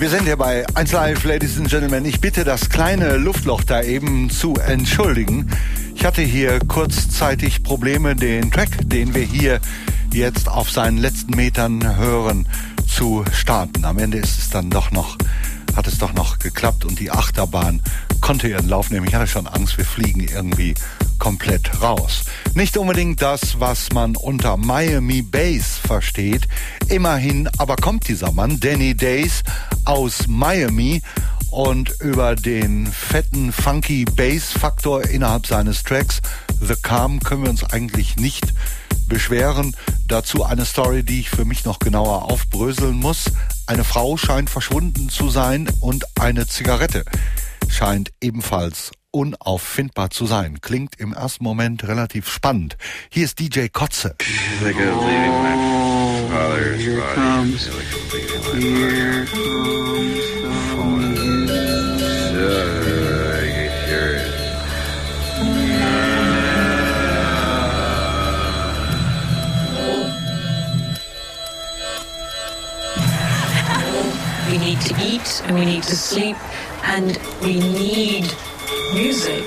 S2: Wir sind hier bei eins Live, Ladies and Gentlemen. Ich bitte das kleine Luftloch da eben zu entschuldigen. Ich hatte hier kurzzeitig Probleme, den Track, den wir hier jetzt auf seinen letzten Metern hören, zu starten. Am Ende ist es dann doch noch, hat es doch noch geklappt und die Achterbahn konnte ihren Lauf nehmen. Ich hatte schon Angst, wir fliegen irgendwie komplett raus. Nicht unbedingt das, was man unter Miami Bass versteht. Immerhin aber kommt dieser Mann, Danny Days, aus Miami, und über den fetten, funky Bass-Faktor innerhalb seines Tracks The Calm können wir uns eigentlich nicht beschweren. Dazu eine Story, die ich für mich noch genauer aufbröseln muss. Eine Frau scheint verschwunden zu sein und eine Zigarette scheint ebenfalls unauffindbar zu sein. Klingt im ersten Moment relativ spannend. Hier ist D J Kotze.
S9: Think of leaving my father's
S10: Here
S9: body.
S10: comes,
S9: Really completely my
S10: here
S9: father.
S10: comes
S9: Uh, I can hear it.
S7: We need to eat and we need to sleep and we need music.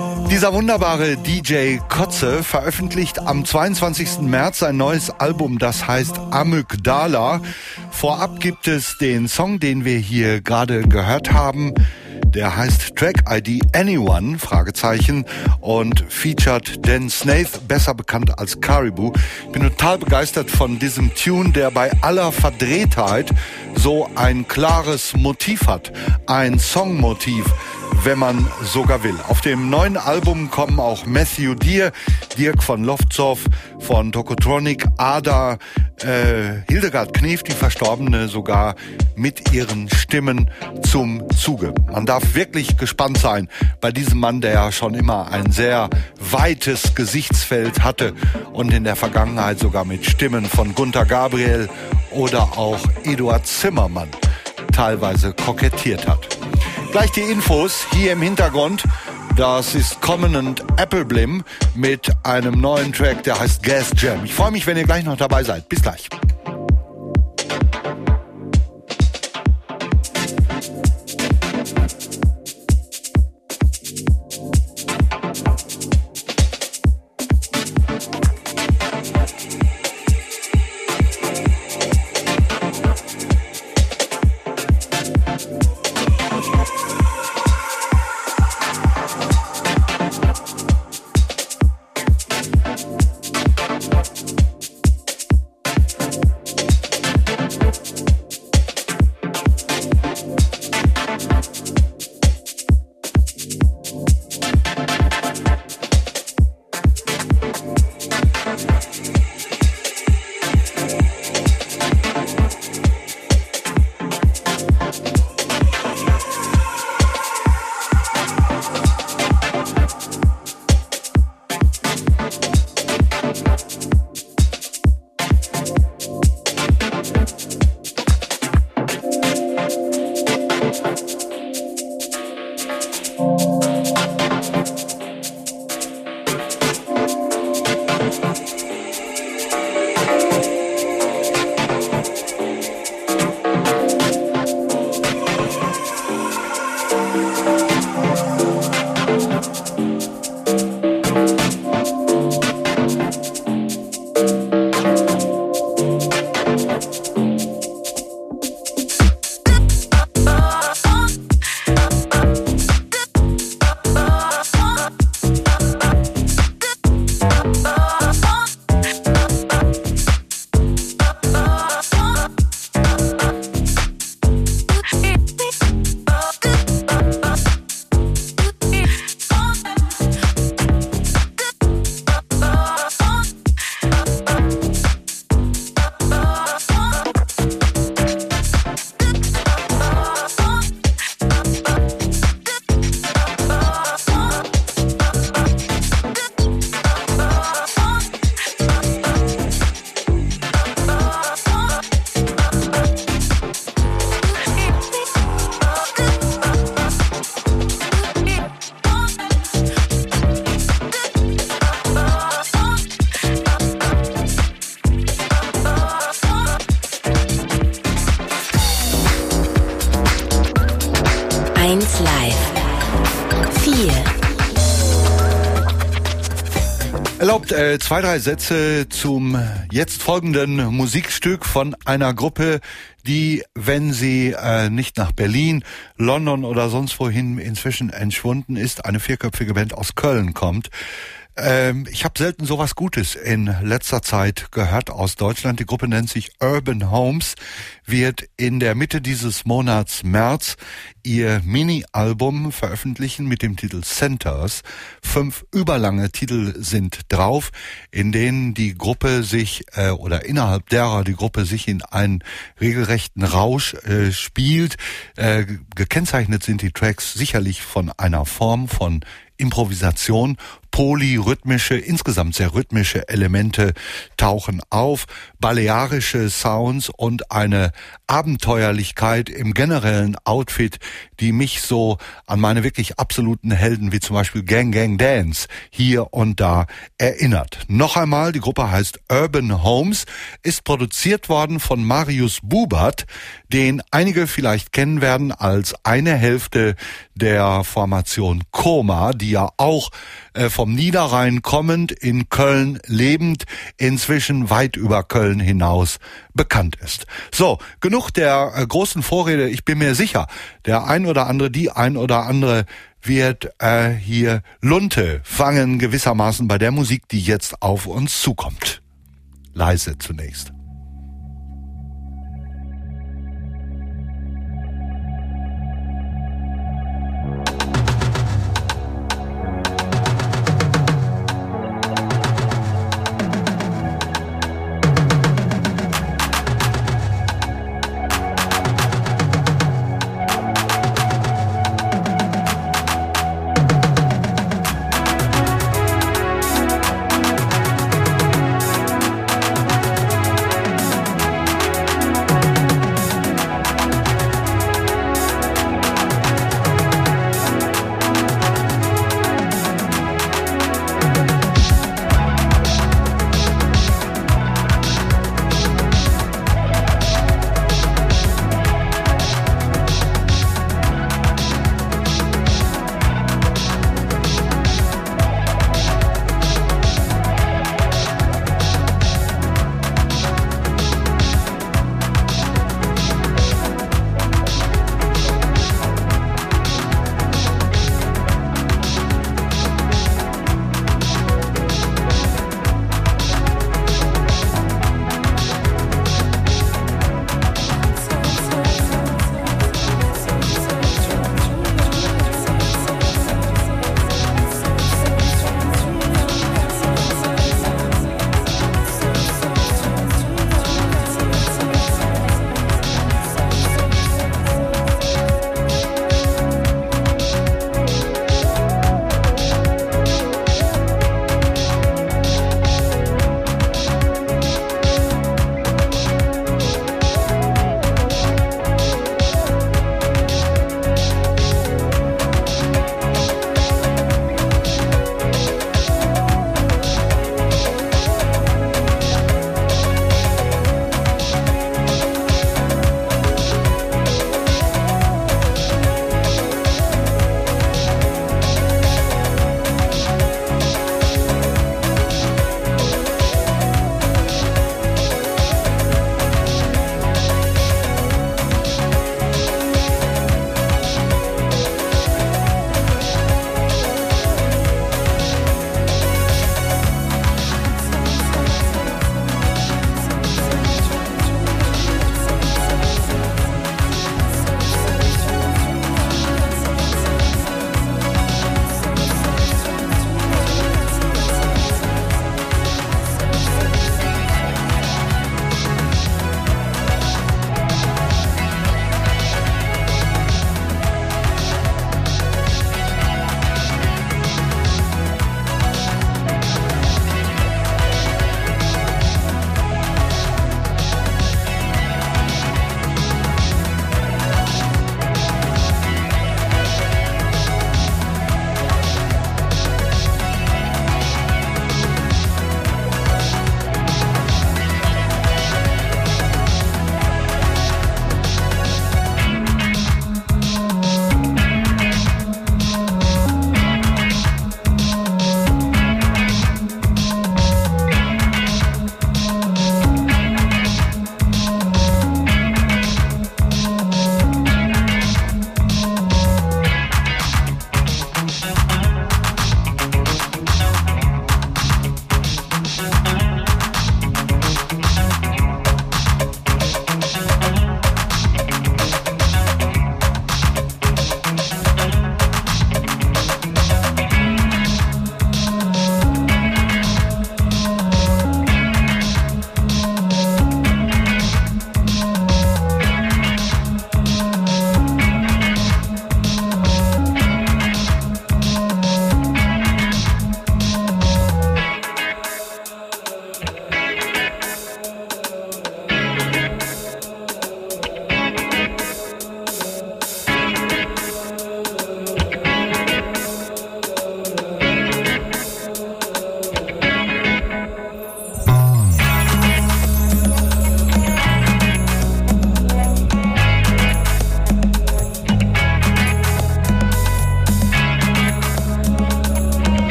S2: Dieser wunderbare D J Kotze veröffentlicht am zweiundzwanzigsten März sein neues Album, das heißt Amygdala. Vorab gibt es den Song, den wir hier gerade gehört haben. Der heißt Track I D Anyone, Fragezeichen, und featured Dan Snaith, besser bekannt als Caribou. Ich bin total begeistert von diesem Tune, der bei aller Verdrehtheit so ein klares Motiv hat. Ein Songmotiv, wenn man sogar will. Auf dem neuen Album kommen auch Matthew Dear, Dirk von Loftsov, von Tokotronic, Ada, äh, Hildegard Knef, die Verstorbene, sogar mit ihren Stimmen zum Zuge. Man darf wirklich gespannt sein bei diesem Mann, der ja schon immer ein sehr weites Gesichtsfeld hatte und in der Vergangenheit sogar mit Stimmen von Gunter Gabriel oder auch Eduard Zimmermann teilweise kokettiert hat. Gleich die Infos hier im Hintergrund. Das ist Common Appleblim mit einem neuen Track, der heißt Gas Jam. Ich freue mich, wenn ihr gleich noch dabei seid. Bis gleich. Erlaubt äh, zwei, drei Sätze zum jetzt folgenden Musikstück von einer Gruppe, die, wenn sie äh, nicht nach Berlin, London oder sonst wohin inzwischen entschwunden ist, eine vierköpfige Band aus Köln kommt. Ähm, ich habe selten sowas Gutes in letzter Zeit gehört aus Deutschland. Die Gruppe nennt sich Urban Homes, wird in der Mitte dieses Monats März ihr Mini-Album veröffentlichen mit dem Titel Centers. Fünf überlange Titel sind drauf, in denen die Gruppe sich, äh, oder innerhalb derer die Gruppe sich in einen regelrechten Rausch äh, spielt. Äh, gekennzeichnet sind die Tracks sicherlich von einer Form von Improvisation, polyrhythmische, insgesamt sehr rhythmische Elemente tauchen auf, balearische Sounds und eine Abenteuerlichkeit im generellen Outfit, die mich so an meine wirklich absoluten Helden wie zum Beispiel Gang Gang Dance hier und da erinnert. Noch einmal, die Gruppe heißt Urban Homes, ist produziert worden von Marius Bubert, den einige vielleicht kennen werden als eine Hälfte der Formation Koma, die ja auch äh, vom Niederrhein kommend, in Köln lebend, inzwischen weit über Köln hinaus bekannt ist. So, genug der äh, großen Vorrede. Ich bin mir sicher, der ein oder andere, die ein oder andere wird äh, hier Lunte fangen gewissermaßen bei der Musik, die jetzt auf uns zukommt. Leise zunächst.
S11: We'll be right back.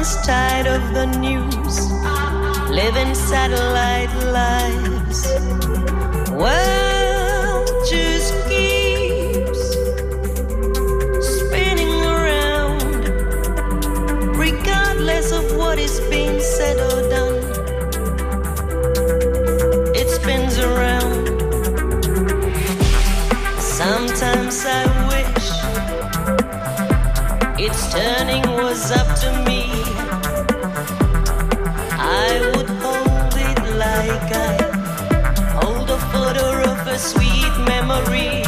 S11: Everyone's tired of the news, living satellite lives. World just keeps spinning around, regardless of what is being said or done. It spins around. Sometimes I wish its turning was up to me. I would hold it like I hold a photo of a sweet memory.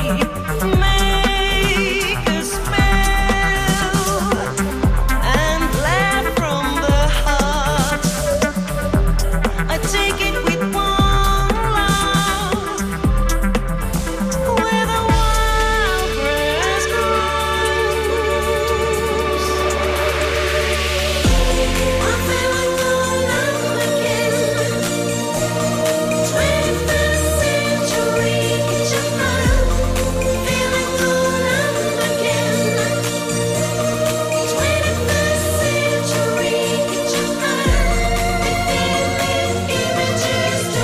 S11: Make a smell and laugh from the heart. I take it with one love, where the wild grass grows. I'm feeling alive again. twenty-first century child, feeling alive again. twenty-first century child, images to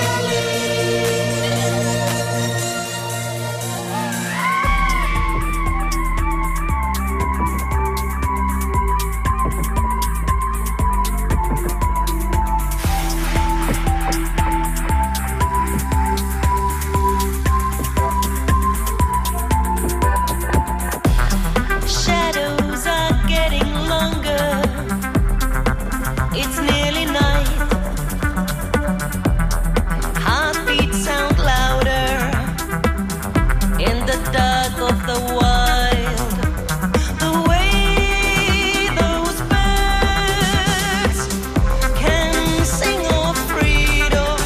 S11: shadows are getting longer. It's nearly night. Heartbeats sound louder in the dark of the wild. The way those birds can sing of freedom,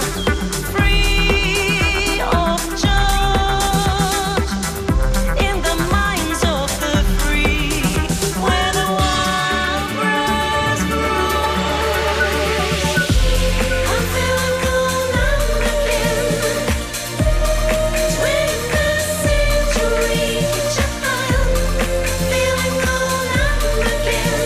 S11: free of charge, in the minds of the free, where the wild grass grows. I'm feeling alive again. twenty-first century child, feeling alive again.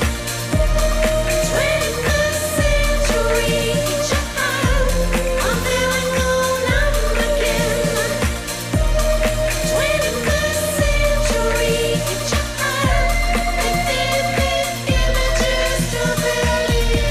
S11: twenty-first century child, I'm feeling alive again. twenty-first century child, and vivid images to believe.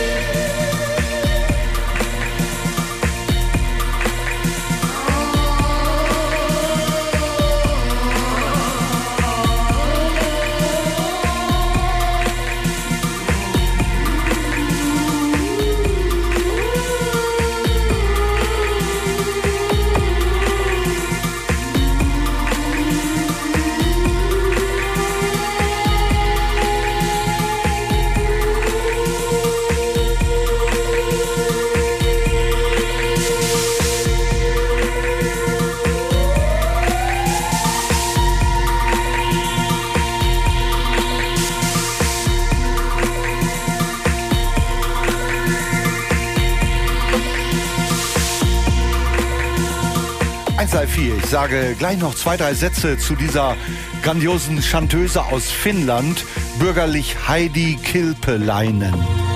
S2: eins drei vier. Ich sage gleich noch zwei, drei Sätze zu dieser grandiosen Chanteuse aus Finnland, bürgerlich Heidi Kilpeläinen.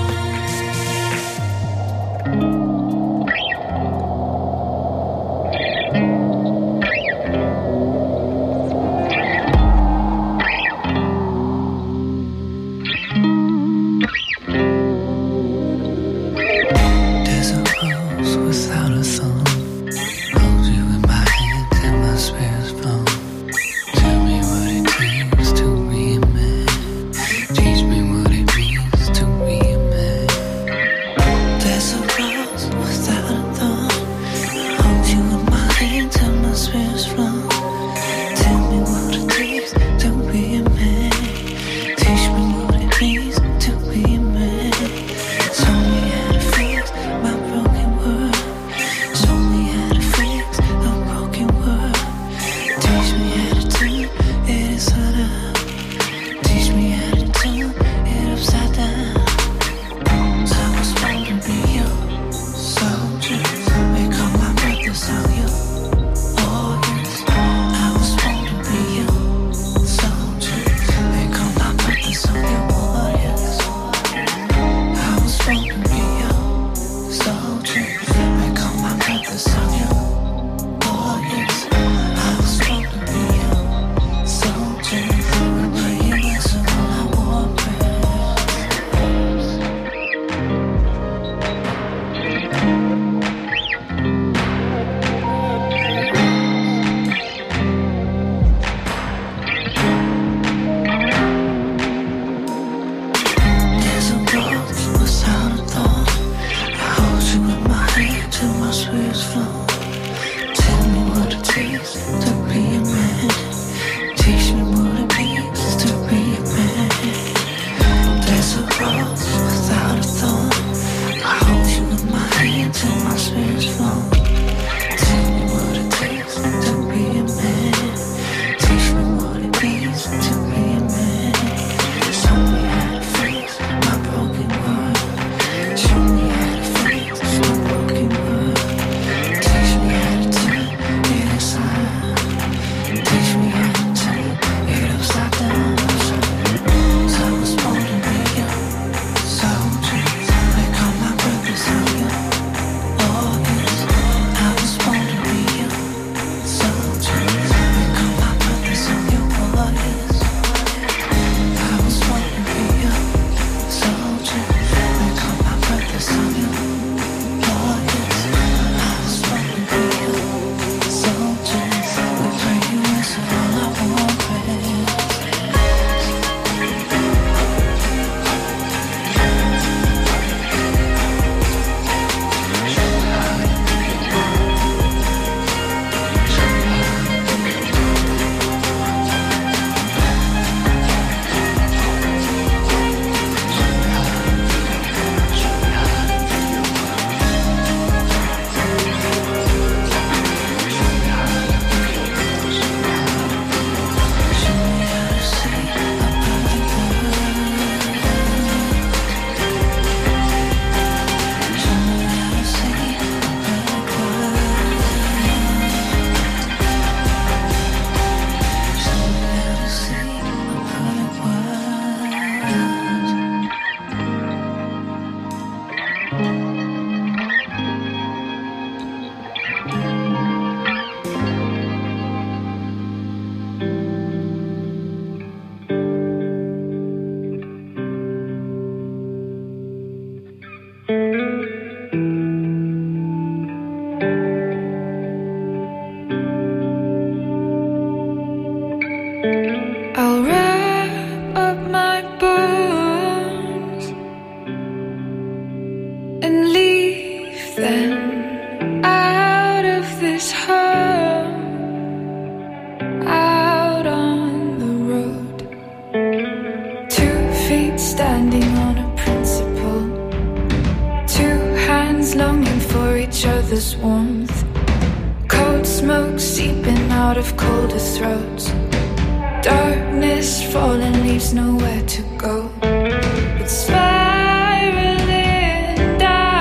S12: There's a rose without a thorn. Hold you in my hands and my spirit's flown. Tell me what it means to be a man. Teach me what it means to be a man.
S13: other's warmth. Cold smoke seeping out of colder throats. Darkness falling leaves nowhere to go. But spiraling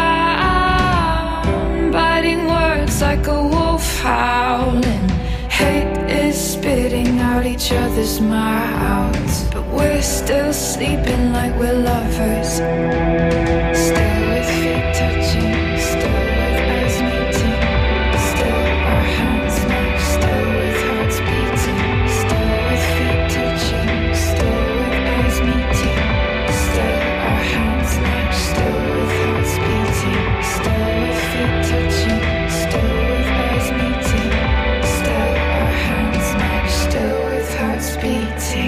S13: down, biting words like a wolf howling. Hate is spitting out each other's mouths, but we're still sleeping like we're lovers. Still with feet touching, still with eyes meeting, still our hands match, still with hearts beating, still with feet touching, still with eyes meeting, still our hands match, still with hearts beating, still with feet touching, still with eyes meeting, still our hands match, still with hearts beating.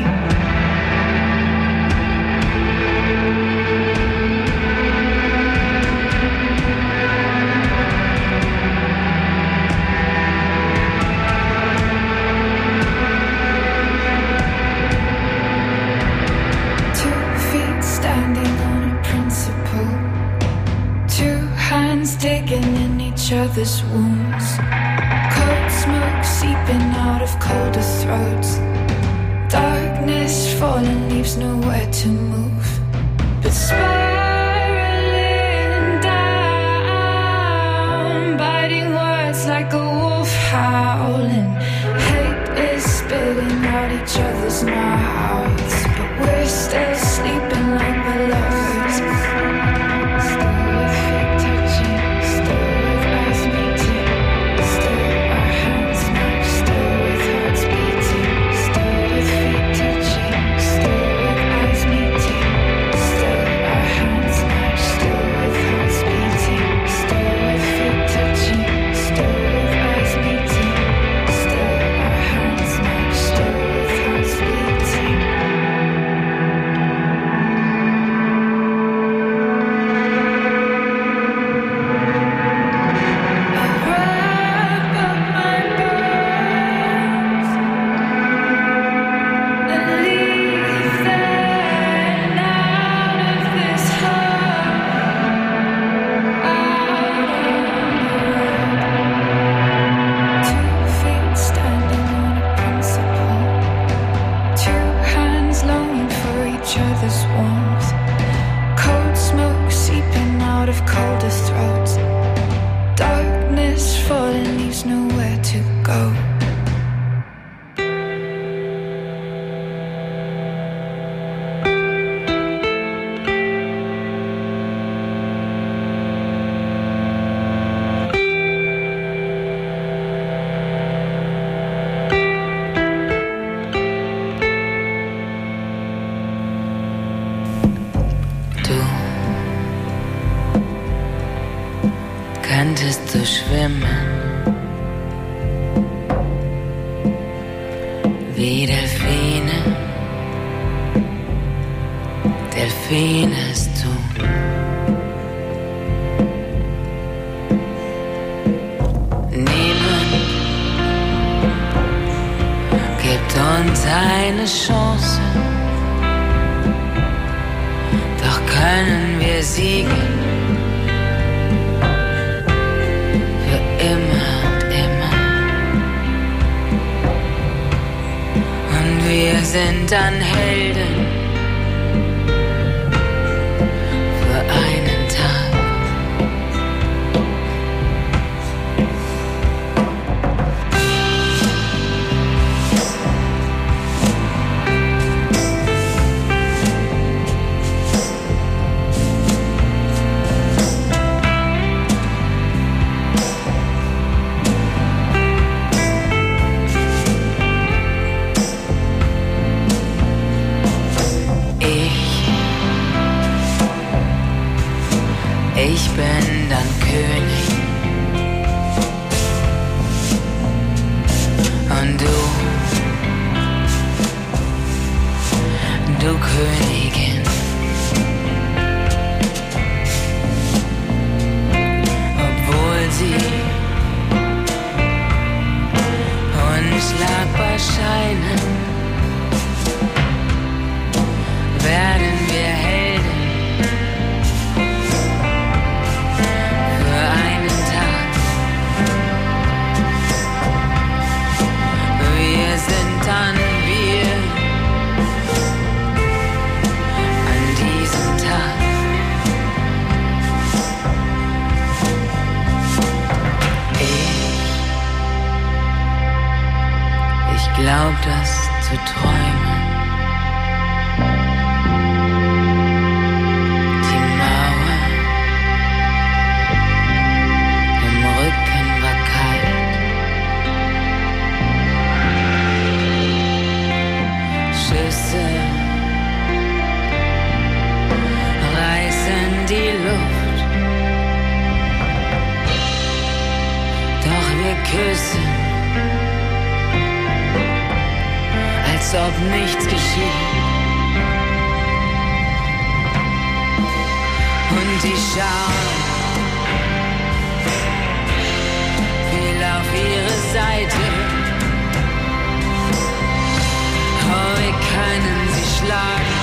S13: Digging in each other's wounds. Cold smoke seeping out of colder throats. Darkness falling leaves nowhere to move. But spiraling down, biting words like a wolf howling. Hate is spitting out each other's mouths, but we're still sleeping like we're lovers.
S12: Kanntest du schwimmen wie Delfine, Delfine es tun. Niemand gibt uns eine Chance, doch können wir siegen. Immer und immer. Und wir sind dann Helden für einen Tag. Ich bin dann König und du, du Königin. Obwohl sie unschlagbar scheinen, werden wir Helden. Für einen Tag. glaub das zu träumen. Die Mauer im Rücken war kalt. Schüsse reißen die Luft, doch wir küssen, als ob nichts geschieht. Und die schauen viel auf ihre Seite. Oh, wir können sie schlagen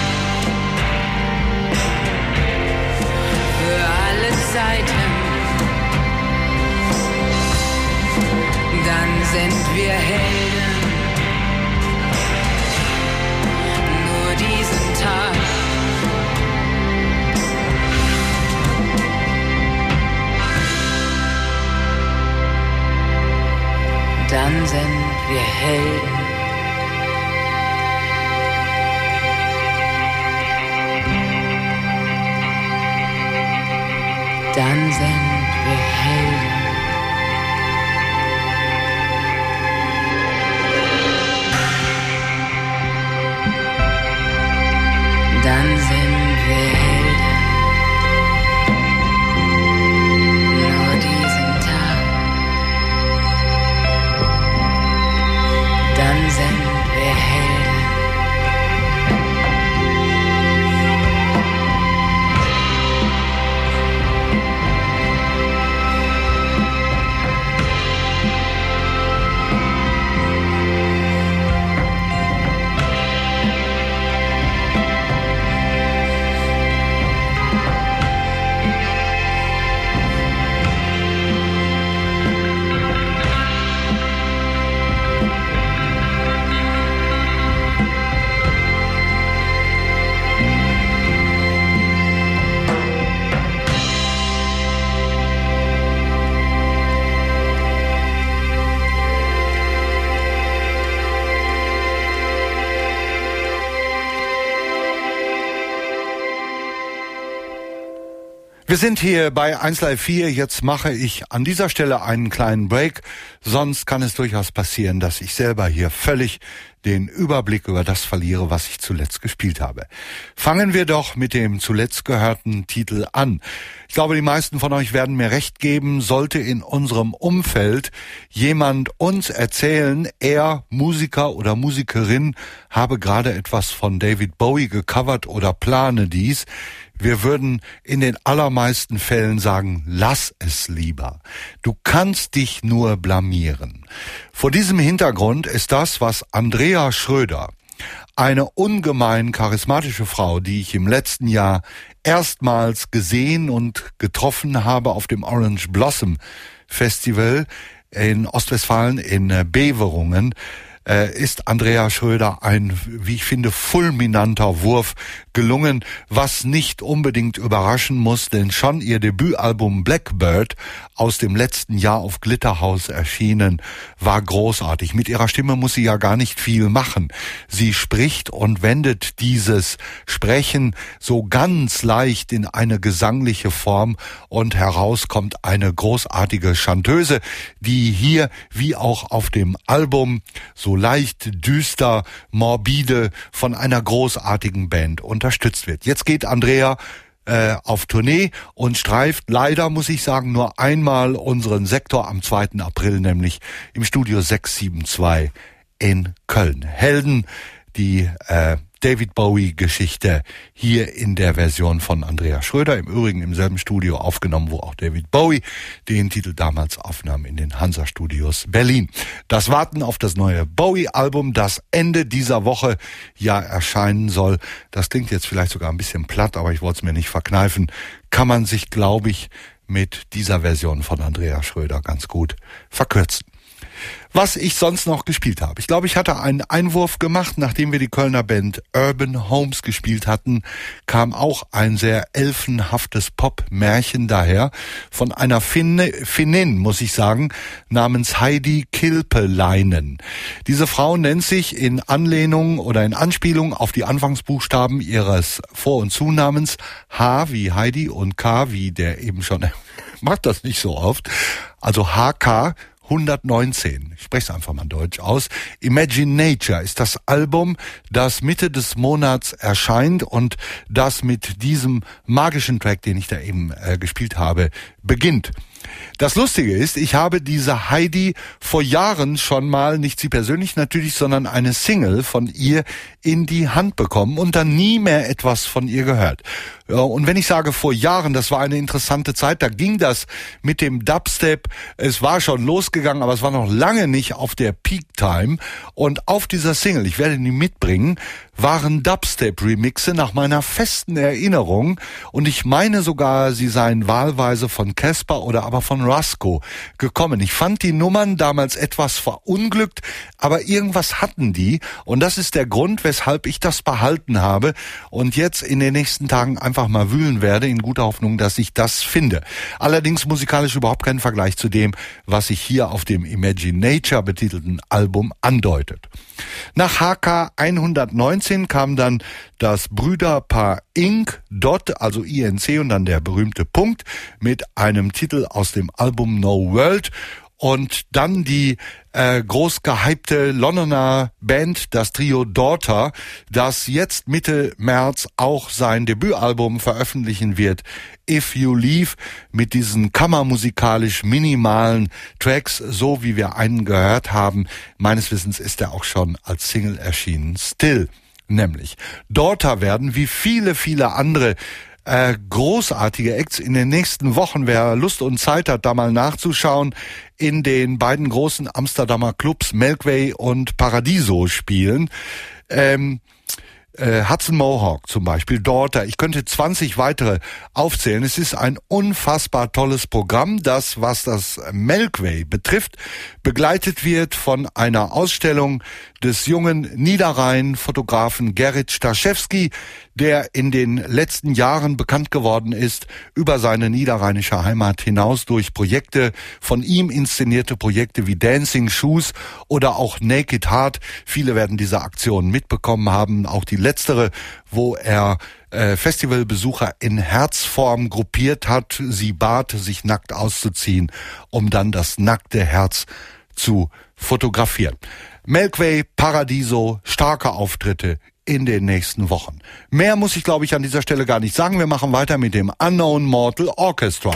S12: für alle Zeiten. Dann sind wir Helden. Nur diesen Tag. Dann sind wir Helden. Dann sind wir Helden. Dann sind wir Helden. Nur diesen Tag. Dann sind wir Helden.
S2: Wir sind hier bei eins Live vier. Jetzt mache ich an dieser Stelle einen kleinen Break. Sonst kann es durchaus passieren, dass ich selber hier völlig den Überblick über das verliere, was ich zuletzt gespielt habe. Fangen wir doch mit dem zuletzt gehörten Titel an. Ich glaube, die meisten von euch werden mir recht geben, sollte in unserem Umfeld jemand uns erzählen, er, Musiker oder Musikerin, habe gerade etwas von David Bowie gecovert oder plane dies. Wir würden in den allermeisten Fällen sagen, lass es lieber. Du kannst dich nur blamieren. Vor diesem Hintergrund ist das, was Andrea Schröder, eine ungemein charismatische Frau, die ich im letzten Jahr erstmals gesehen und getroffen habe auf dem Orange Blossom Festival in Ostwestfalen in Beverungen, ist Andrea Schröder ein, wie ich finde, fulminanter Wurf gelungen, was nicht unbedingt überraschen muss, denn schon ihr Debütalbum Blackbird aus dem letzten Jahr auf Glitterhouse erschienen, war großartig. Mit ihrer Stimme muss sie ja gar nicht viel machen. Sie spricht und wendet dieses Sprechen so ganz leicht in eine gesangliche Form und heraus kommt eine großartige Chanteuse, die hier wie auch auf dem Album so leicht düster, morbide von einer großartigen Band unterstützt wird. Jetzt geht Andrea äh, auf Tournee und streift leider, muss ich sagen, nur einmal unseren Sektor am zweiten April, nämlich im Studio sechs sieben zwei in Köln. Helden, die äh, David Bowie-Geschichte hier in der Version von Andrea Schröder, im Übrigen im selben Studio aufgenommen, wo auch David Bowie den Titel damals aufnahm, in den Hansa-Studios Berlin. Das Warten auf das neue Bowie-Album, das Ende dieser Woche ja erscheinen soll, das klingt jetzt vielleicht sogar ein bisschen platt, aber ich wollte es mir nicht verkneifen, kann man sich, glaube ich, mit dieser Version von Andrea Schröder ganz gut verkürzen. Was ich sonst noch gespielt habe. Ich glaube, ich hatte einen Einwurf gemacht, nachdem wir die Kölner Band Urban Homes gespielt hatten, kam auch ein sehr elfenhaftes Pop-Märchen daher von einer Finne, Finnin, muss ich sagen, namens Heidi Kilpeleinen. Diese Frau nennt sich in Anlehnung oder in Anspielung auf die Anfangsbuchstaben ihres Vor- und Zunamens H wie Heidi und K wie der eben schon, macht das nicht so oft, also H K hundertneunzehn. Ich spreche es einfach mal deutsch aus. Imagine Nature ist das Album, das Mitte des Monats erscheint und das mit diesem magischen Track, den ich da eben äh, gespielt habe, beginnt. Das Lustige ist, ich habe diese Heidi vor Jahren schon mal, nicht sie persönlich natürlich, sondern eine Single von ihr in die Hand bekommen und dann nie mehr etwas von ihr gehört. Und wenn ich sage vor Jahren, das war eine interessante Zeit, da ging das mit dem Dubstep, es war schon losgegangen, aber es war noch lange nicht auf der Peak-Time. Und auf dieser Single, ich werde die mitbringen, waren Dubstep-Remixe nach meiner festen Erinnerung und ich meine sogar, sie seien wahlweise von Casper oder aber von Rusko gekommen. Ich fand die Nummern damals etwas verunglückt, aber irgendwas hatten die und das ist der Grund, weshalb ich das behalten habe und jetzt in den nächsten Tagen einfach mal wühlen werde, in guter Hoffnung, dass ich das finde. Allerdings musikalisch überhaupt keinen Vergleich zu dem, was sich hier auf dem Imagine Nature betitelten Album andeutet. Nach H K hundertneunzehn kam dann das Brüderpaar Inc, Dot, also I N C und dann der berühmte Punkt mit einem Titel aus dem Album No World und dann die äh, groß gehypte Londoner Band, das Trio Daughter, das jetzt Mitte März auch sein Debütalbum veröffentlichen wird, If You Leave, mit diesen kammermusikalisch minimalen Tracks, so wie wir einen gehört haben. Meines Wissens ist er auch schon als Single erschienen. Still, nämlich. Daughter werden, wie viele, viele andere Äh, großartige Acts in den nächsten Wochen, wer Lust und Zeit hat, da mal nachzuschauen, in den beiden großen Amsterdamer Clubs Melkway und Paradiso spielen. Ähm, äh, Hudson Mohawk zum Beispiel, Daughter. Ich könnte zwanzig weitere aufzählen. Es ist ein unfassbar tolles Programm, das, was das Melkway betrifft, begleitet wird von einer Ausstellung des jungen Niederrhein-Fotografen Gerrit Staschewski, der in den letzten Jahren bekannt geworden ist über seine niederrheinische Heimat hinaus durch Projekte, von ihm inszenierte Projekte wie Dancing Shoes oder auch Naked Heart. Viele werden diese Aktion mitbekommen haben, auch die letztere, wo er äh, Festivalbesucher in Herzform gruppiert hat, sie bat, sich nackt auszuziehen, um dann das nackte Herz zu fotografieren. Melkway, Paradiso, starke Auftritte in den nächsten Wochen. Mehr muss ich, glaube ich, an dieser Stelle gar nicht sagen. Wir machen weiter mit dem Unknown Mortal Orchestra.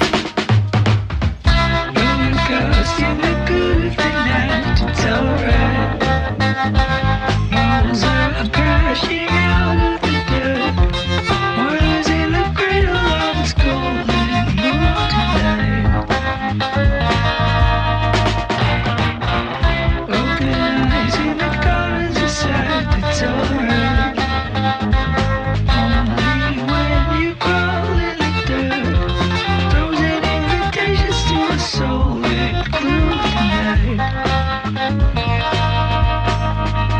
S13: Soul, it grew tonight.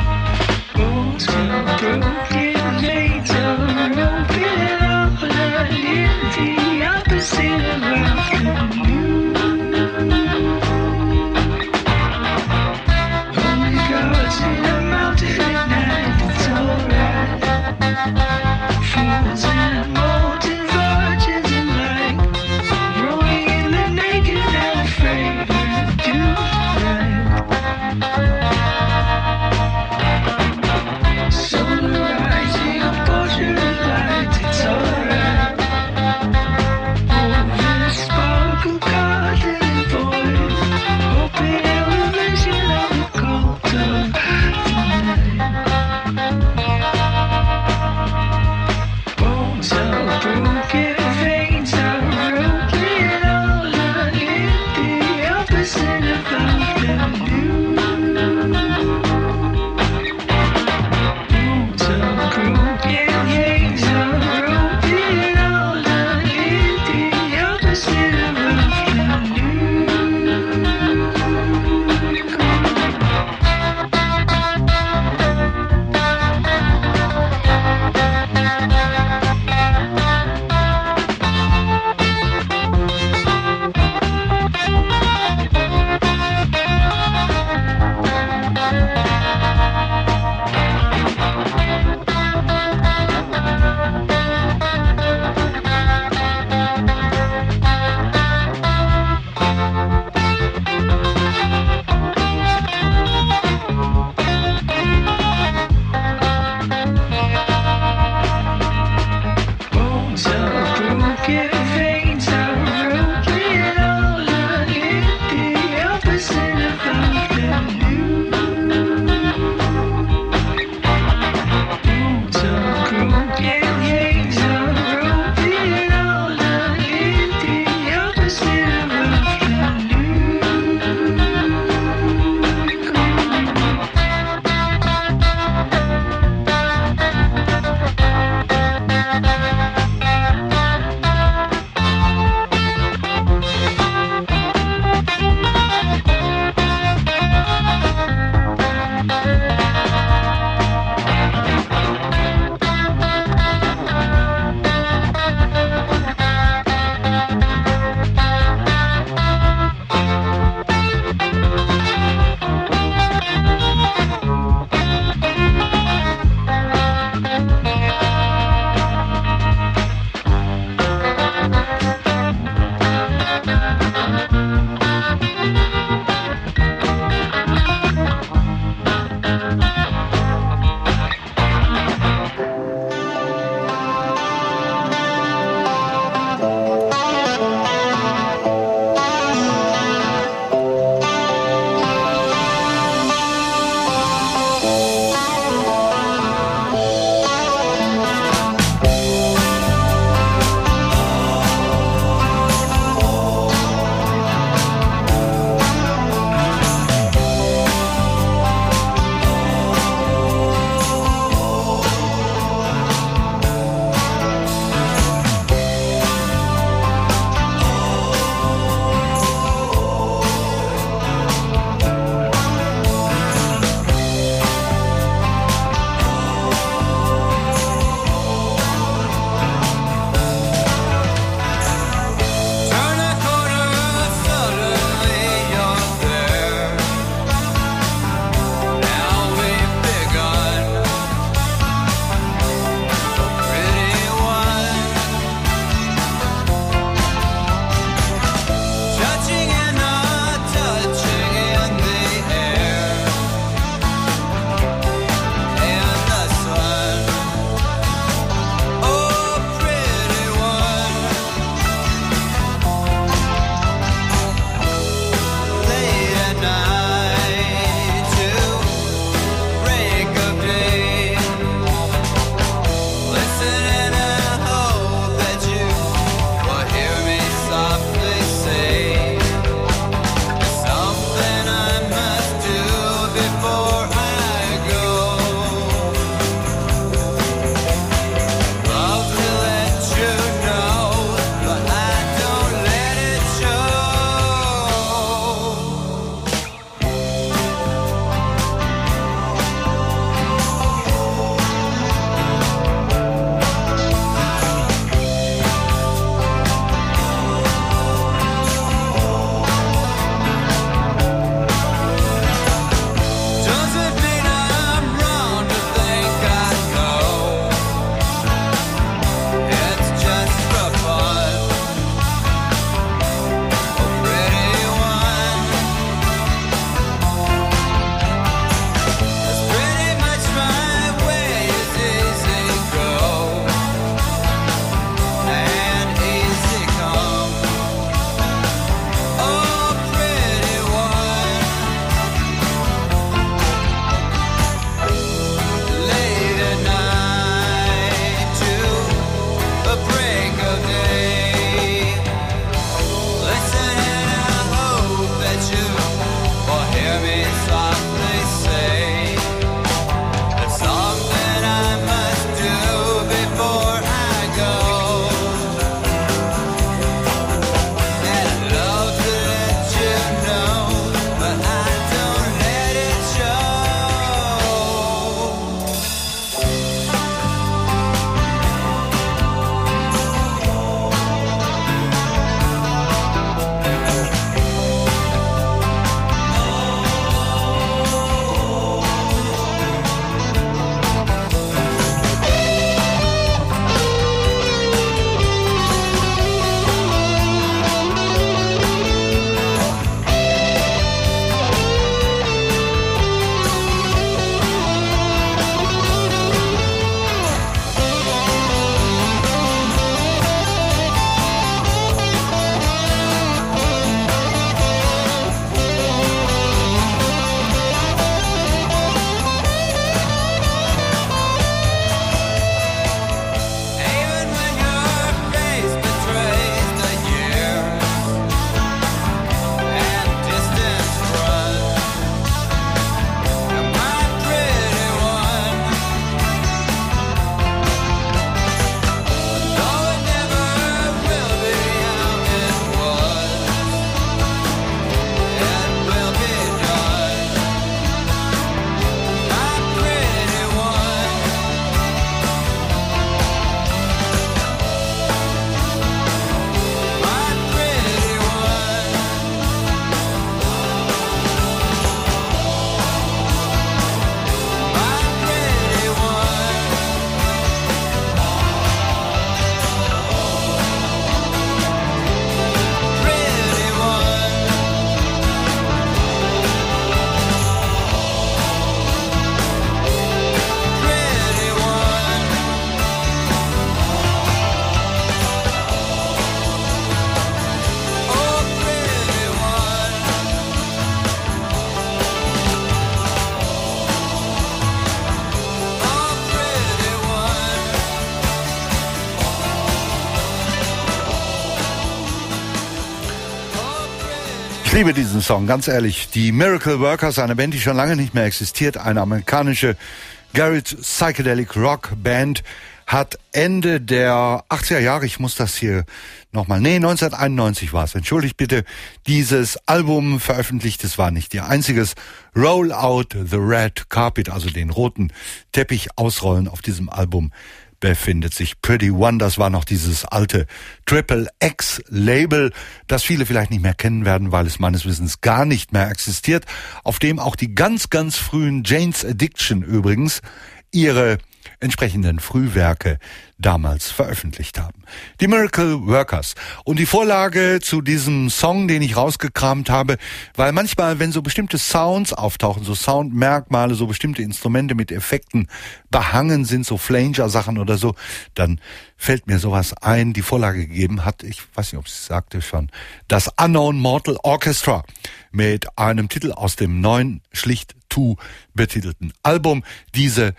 S2: liebe diesen Song, ganz ehrlich. Die Miracle Workers, eine Band, die schon lange nicht mehr existiert, eine amerikanische Garage Psychedelic Rock Band, hat Ende der achtziger Jahre, ich muss das hier nochmal, nee, neunzehnhunderteinundneunzig war es, entschuldigt bitte, dieses Album veröffentlicht. Es war nicht ihr einziges. Roll Out the Red Carpet, also den roten Teppich ausrollen. Auf diesem Album befindet sich Pretty One. Das war noch dieses alte Triple X Label, das viele vielleicht nicht mehr kennen werden, weil es meines Wissens gar nicht mehr existiert, auf dem auch die ganz, ganz frühen Jane's Addiction übrigens ihre entsprechenden Frühwerke damals veröffentlicht haben. Die Miracle Workers. Und die Vorlage zu diesem Song, den ich rausgekramt habe, weil manchmal, wenn so bestimmte Sounds auftauchen, so Soundmerkmale, so bestimmte Instrumente mit Effekten behangen sind, so Flanger-Sachen oder so, dann fällt mir sowas ein. Die Vorlage gegeben hat, ich weiß nicht, ob es sagte schon, das Unknown Mortal Orchestra mit einem Titel aus dem neuen, schlicht Two betitelten Album, diese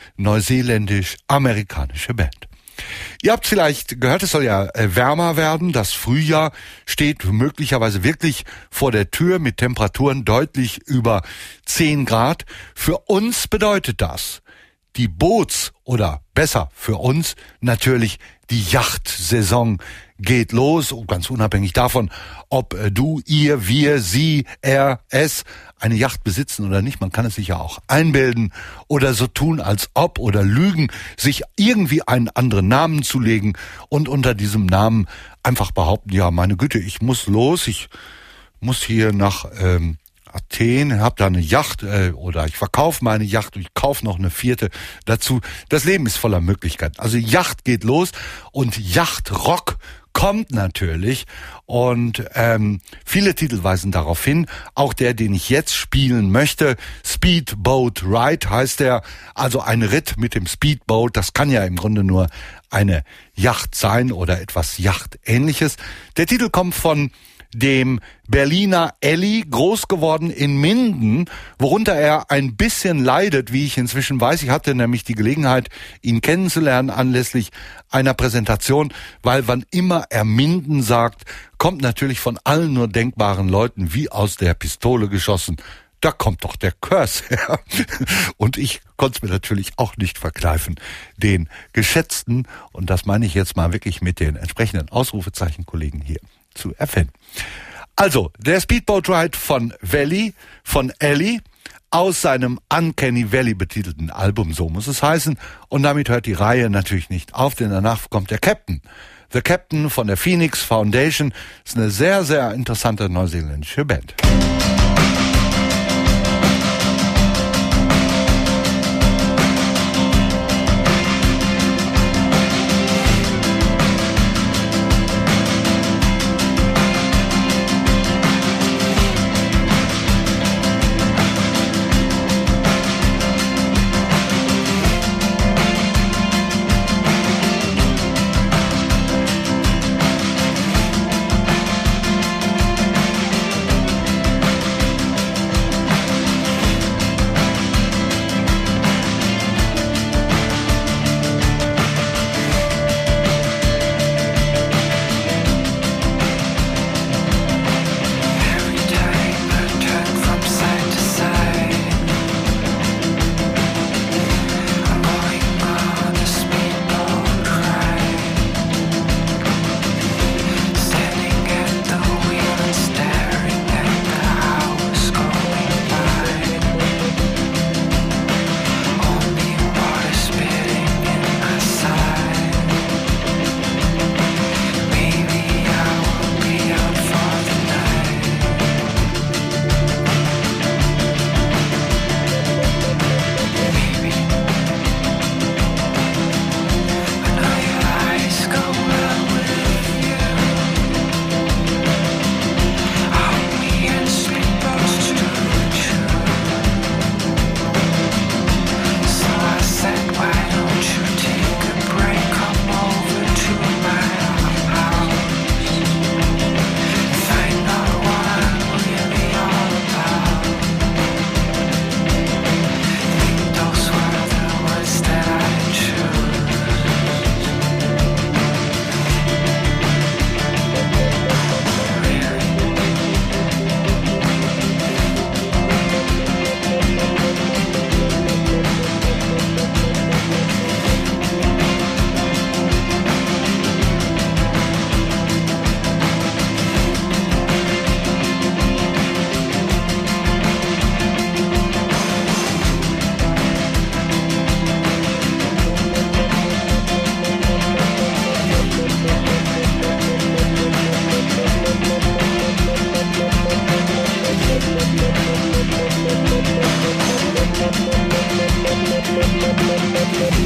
S2: neuseeländisch-amerikanische Band. Ihr habt vielleicht gehört, es soll ja wärmer werden. Das Frühjahr steht möglicherweise wirklich vor der Tür mit Temperaturen deutlich über zehn Grad. Für uns bedeutet das, die Boots- oder besser für uns natürlich die Yachtsaison geht los, und ganz unabhängig davon, ob du, ihr, wir, sie, er, es eine Yacht besitzen oder nicht. Man kann es sich ja auch einbilden oder so tun, als ob, oder lügen, sich irgendwie einen anderen Namen zulegen und unter diesem Namen einfach behaupten, ja, meine Güte, ich muss los, ich muss hier nach ähm, Athen, hab da eine Yacht äh, oder ich verkaufe meine Yacht und ich kaufe noch eine vierte dazu. Das Leben ist voller Möglichkeiten. Also Yacht geht los und Yachtrock kommt natürlich, und ähm, viele Titel weisen darauf hin. Auch der, den ich jetzt spielen möchte, Speedboat Ride heißt der, also ein Ritt mit dem Speedboat. Das kann ja im Grunde nur eine Yacht sein oder etwas Yachtähnliches. Der Titel kommt von dem Berliner Elli, groß geworden in Minden, worunter er ein bisschen leidet, wie ich inzwischen weiß. Ich hatte nämlich die Gelegenheit, ihn kennenzulernen anlässlich einer Präsentation, weil wann immer er Minden sagt, kommt natürlich von allen nur denkbaren Leuten wie aus der Pistole geschossen: Da kommt doch der Curse her. Und ich konnte es mir natürlich auch nicht verkneifen, den geschätzten, und das meine ich jetzt mal wirklich mit den entsprechenden Ausrufezeichen-Kollegen hier zu erfinden. Also, der Speedboat Ride von Valley, von Ellie, aus seinem Uncanny Valley betitelten Album, so muss es heißen. Und damit hört die Reihe natürlich nicht auf, denn danach kommt der Captain. The Captain von der Phoenix Foundation ist eine sehr, sehr interessante neuseeländische Band.
S14: Thank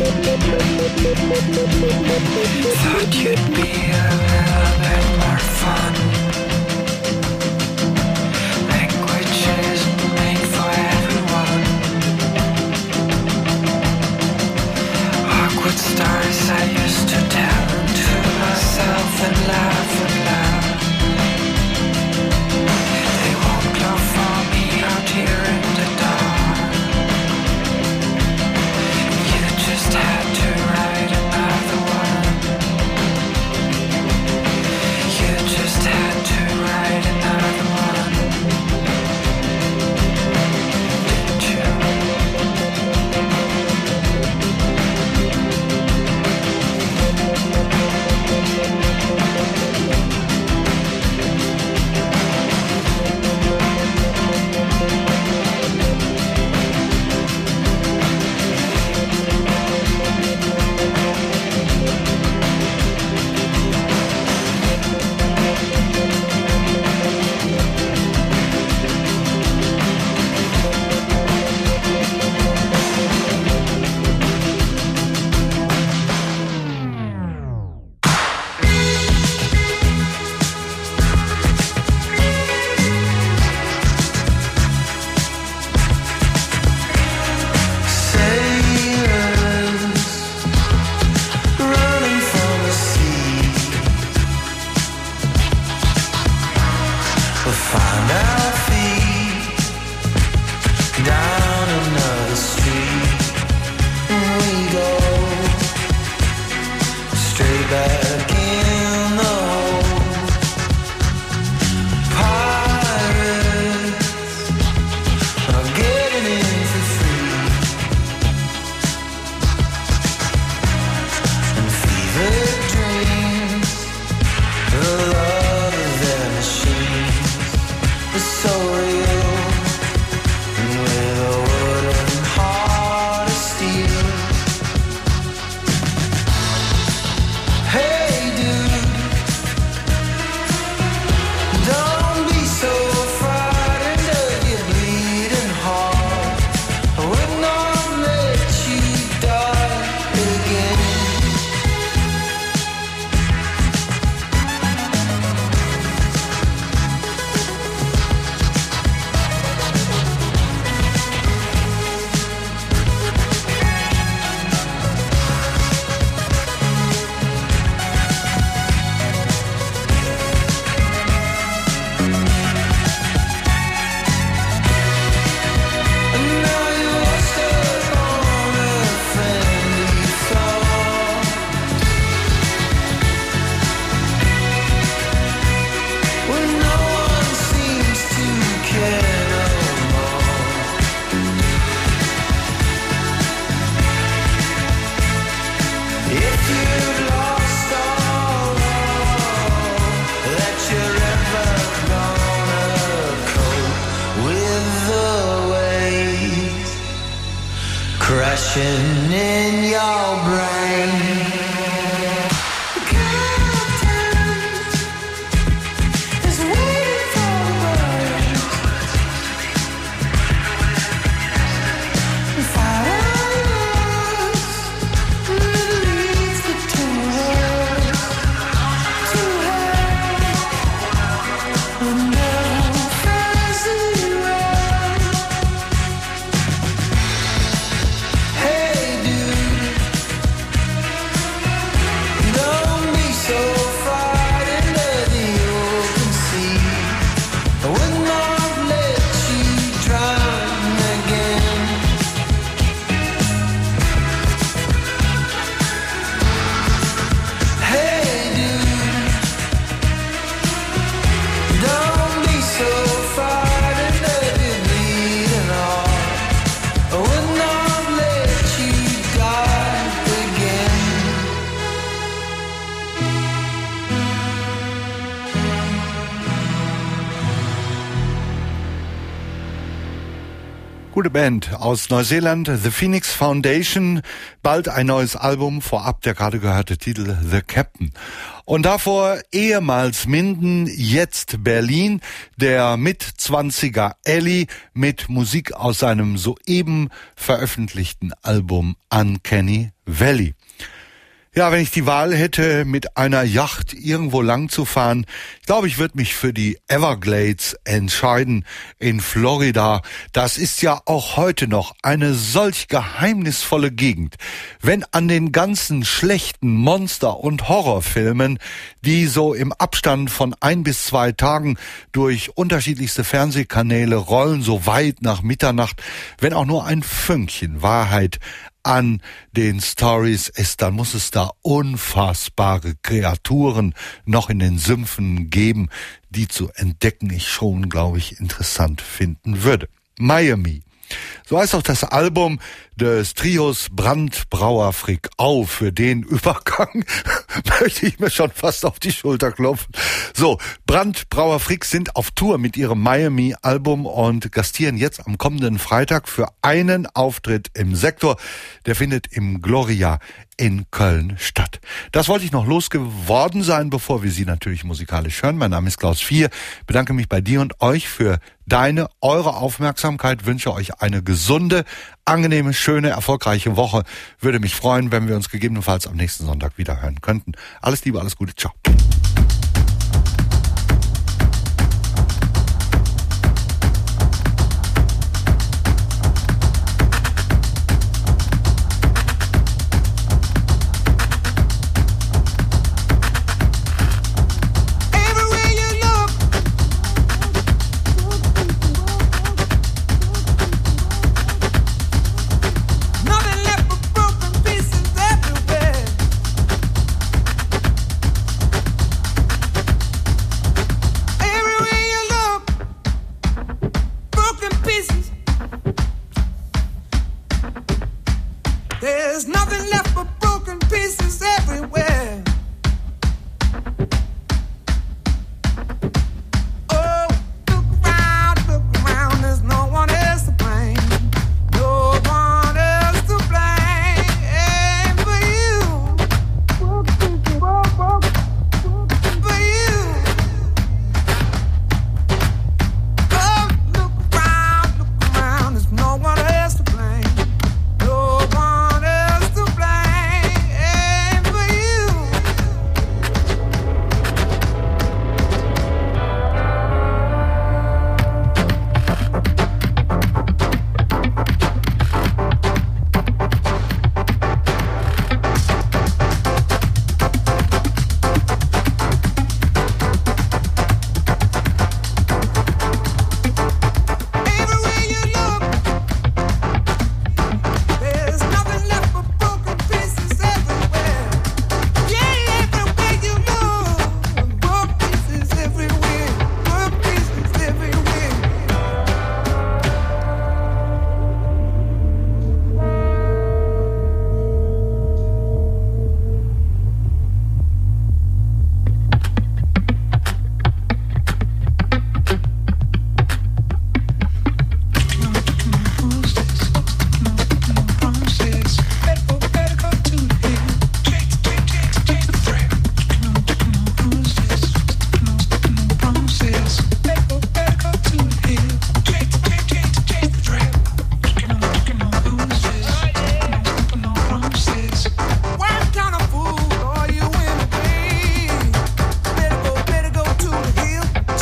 S13: Thought you'd be a little bit more fun. Language isn't made for everyone. Awkward stories I used to tell to myself and laugh and laugh. They won't glow for me out here in the dark. You just had to write another one. You just had to write another one. Didn't you?
S11: Crashing in your brain.
S2: Gute Band aus Neuseeland, The Phoenix Foundation, bald ein neues Album, vorab der gerade gehörte Titel The Captain. Und davor ehemals Minden, jetzt Berlin, der Mitzwanziger Ellie mit Musik aus seinem soeben veröffentlichten Album Uncanny Valley. Ja, wenn ich die Wahl hätte, mit einer Yacht irgendwo lang zu fahren, ich glaube, ich würde mich für die Everglades entscheiden in Florida. Das ist ja auch heute noch eine solch geheimnisvolle Gegend. Wenn an den ganzen schlechten Monster- und Horrorfilmen, die so im Abstand von ein bis zwei Tagen durch unterschiedlichste Fernsehkanäle rollen, so weit nach Mitternacht, wenn auch nur ein Fünkchen Wahrheit an den Stories ist, dann muss es da unfassbare Kreaturen noch in den Sümpfen geben, die zu entdecken ich schon, glaube ich, interessant finden würde. Miami. So heißt auch das Album des Trios Brandt Brauer Frick Au. Für den Übergang möchte ich mir schon fast auf die Schulter klopfen. So, Brandt Brauer Frick sind auf Tour mit ihrem Miami-Album und gastieren jetzt am kommenden Freitag für einen Auftritt im Sektor. Der findet im Gloria in Köln statt. Das wollte ich noch losgeworden sein, bevor wir Sie natürlich musikalisch hören. Mein Name ist Klaus Vier. Bedanke mich bei dir und euch für deine, eure Aufmerksamkeit. Wünsche euch eine gesunde, angenehme, schöne, erfolgreiche Woche. Würde mich freuen, wenn wir uns gegebenenfalls am nächsten Sonntag wieder hören könnten. Alles Liebe, alles Gute. Ciao.
S14: There's nothing left but broken pieces.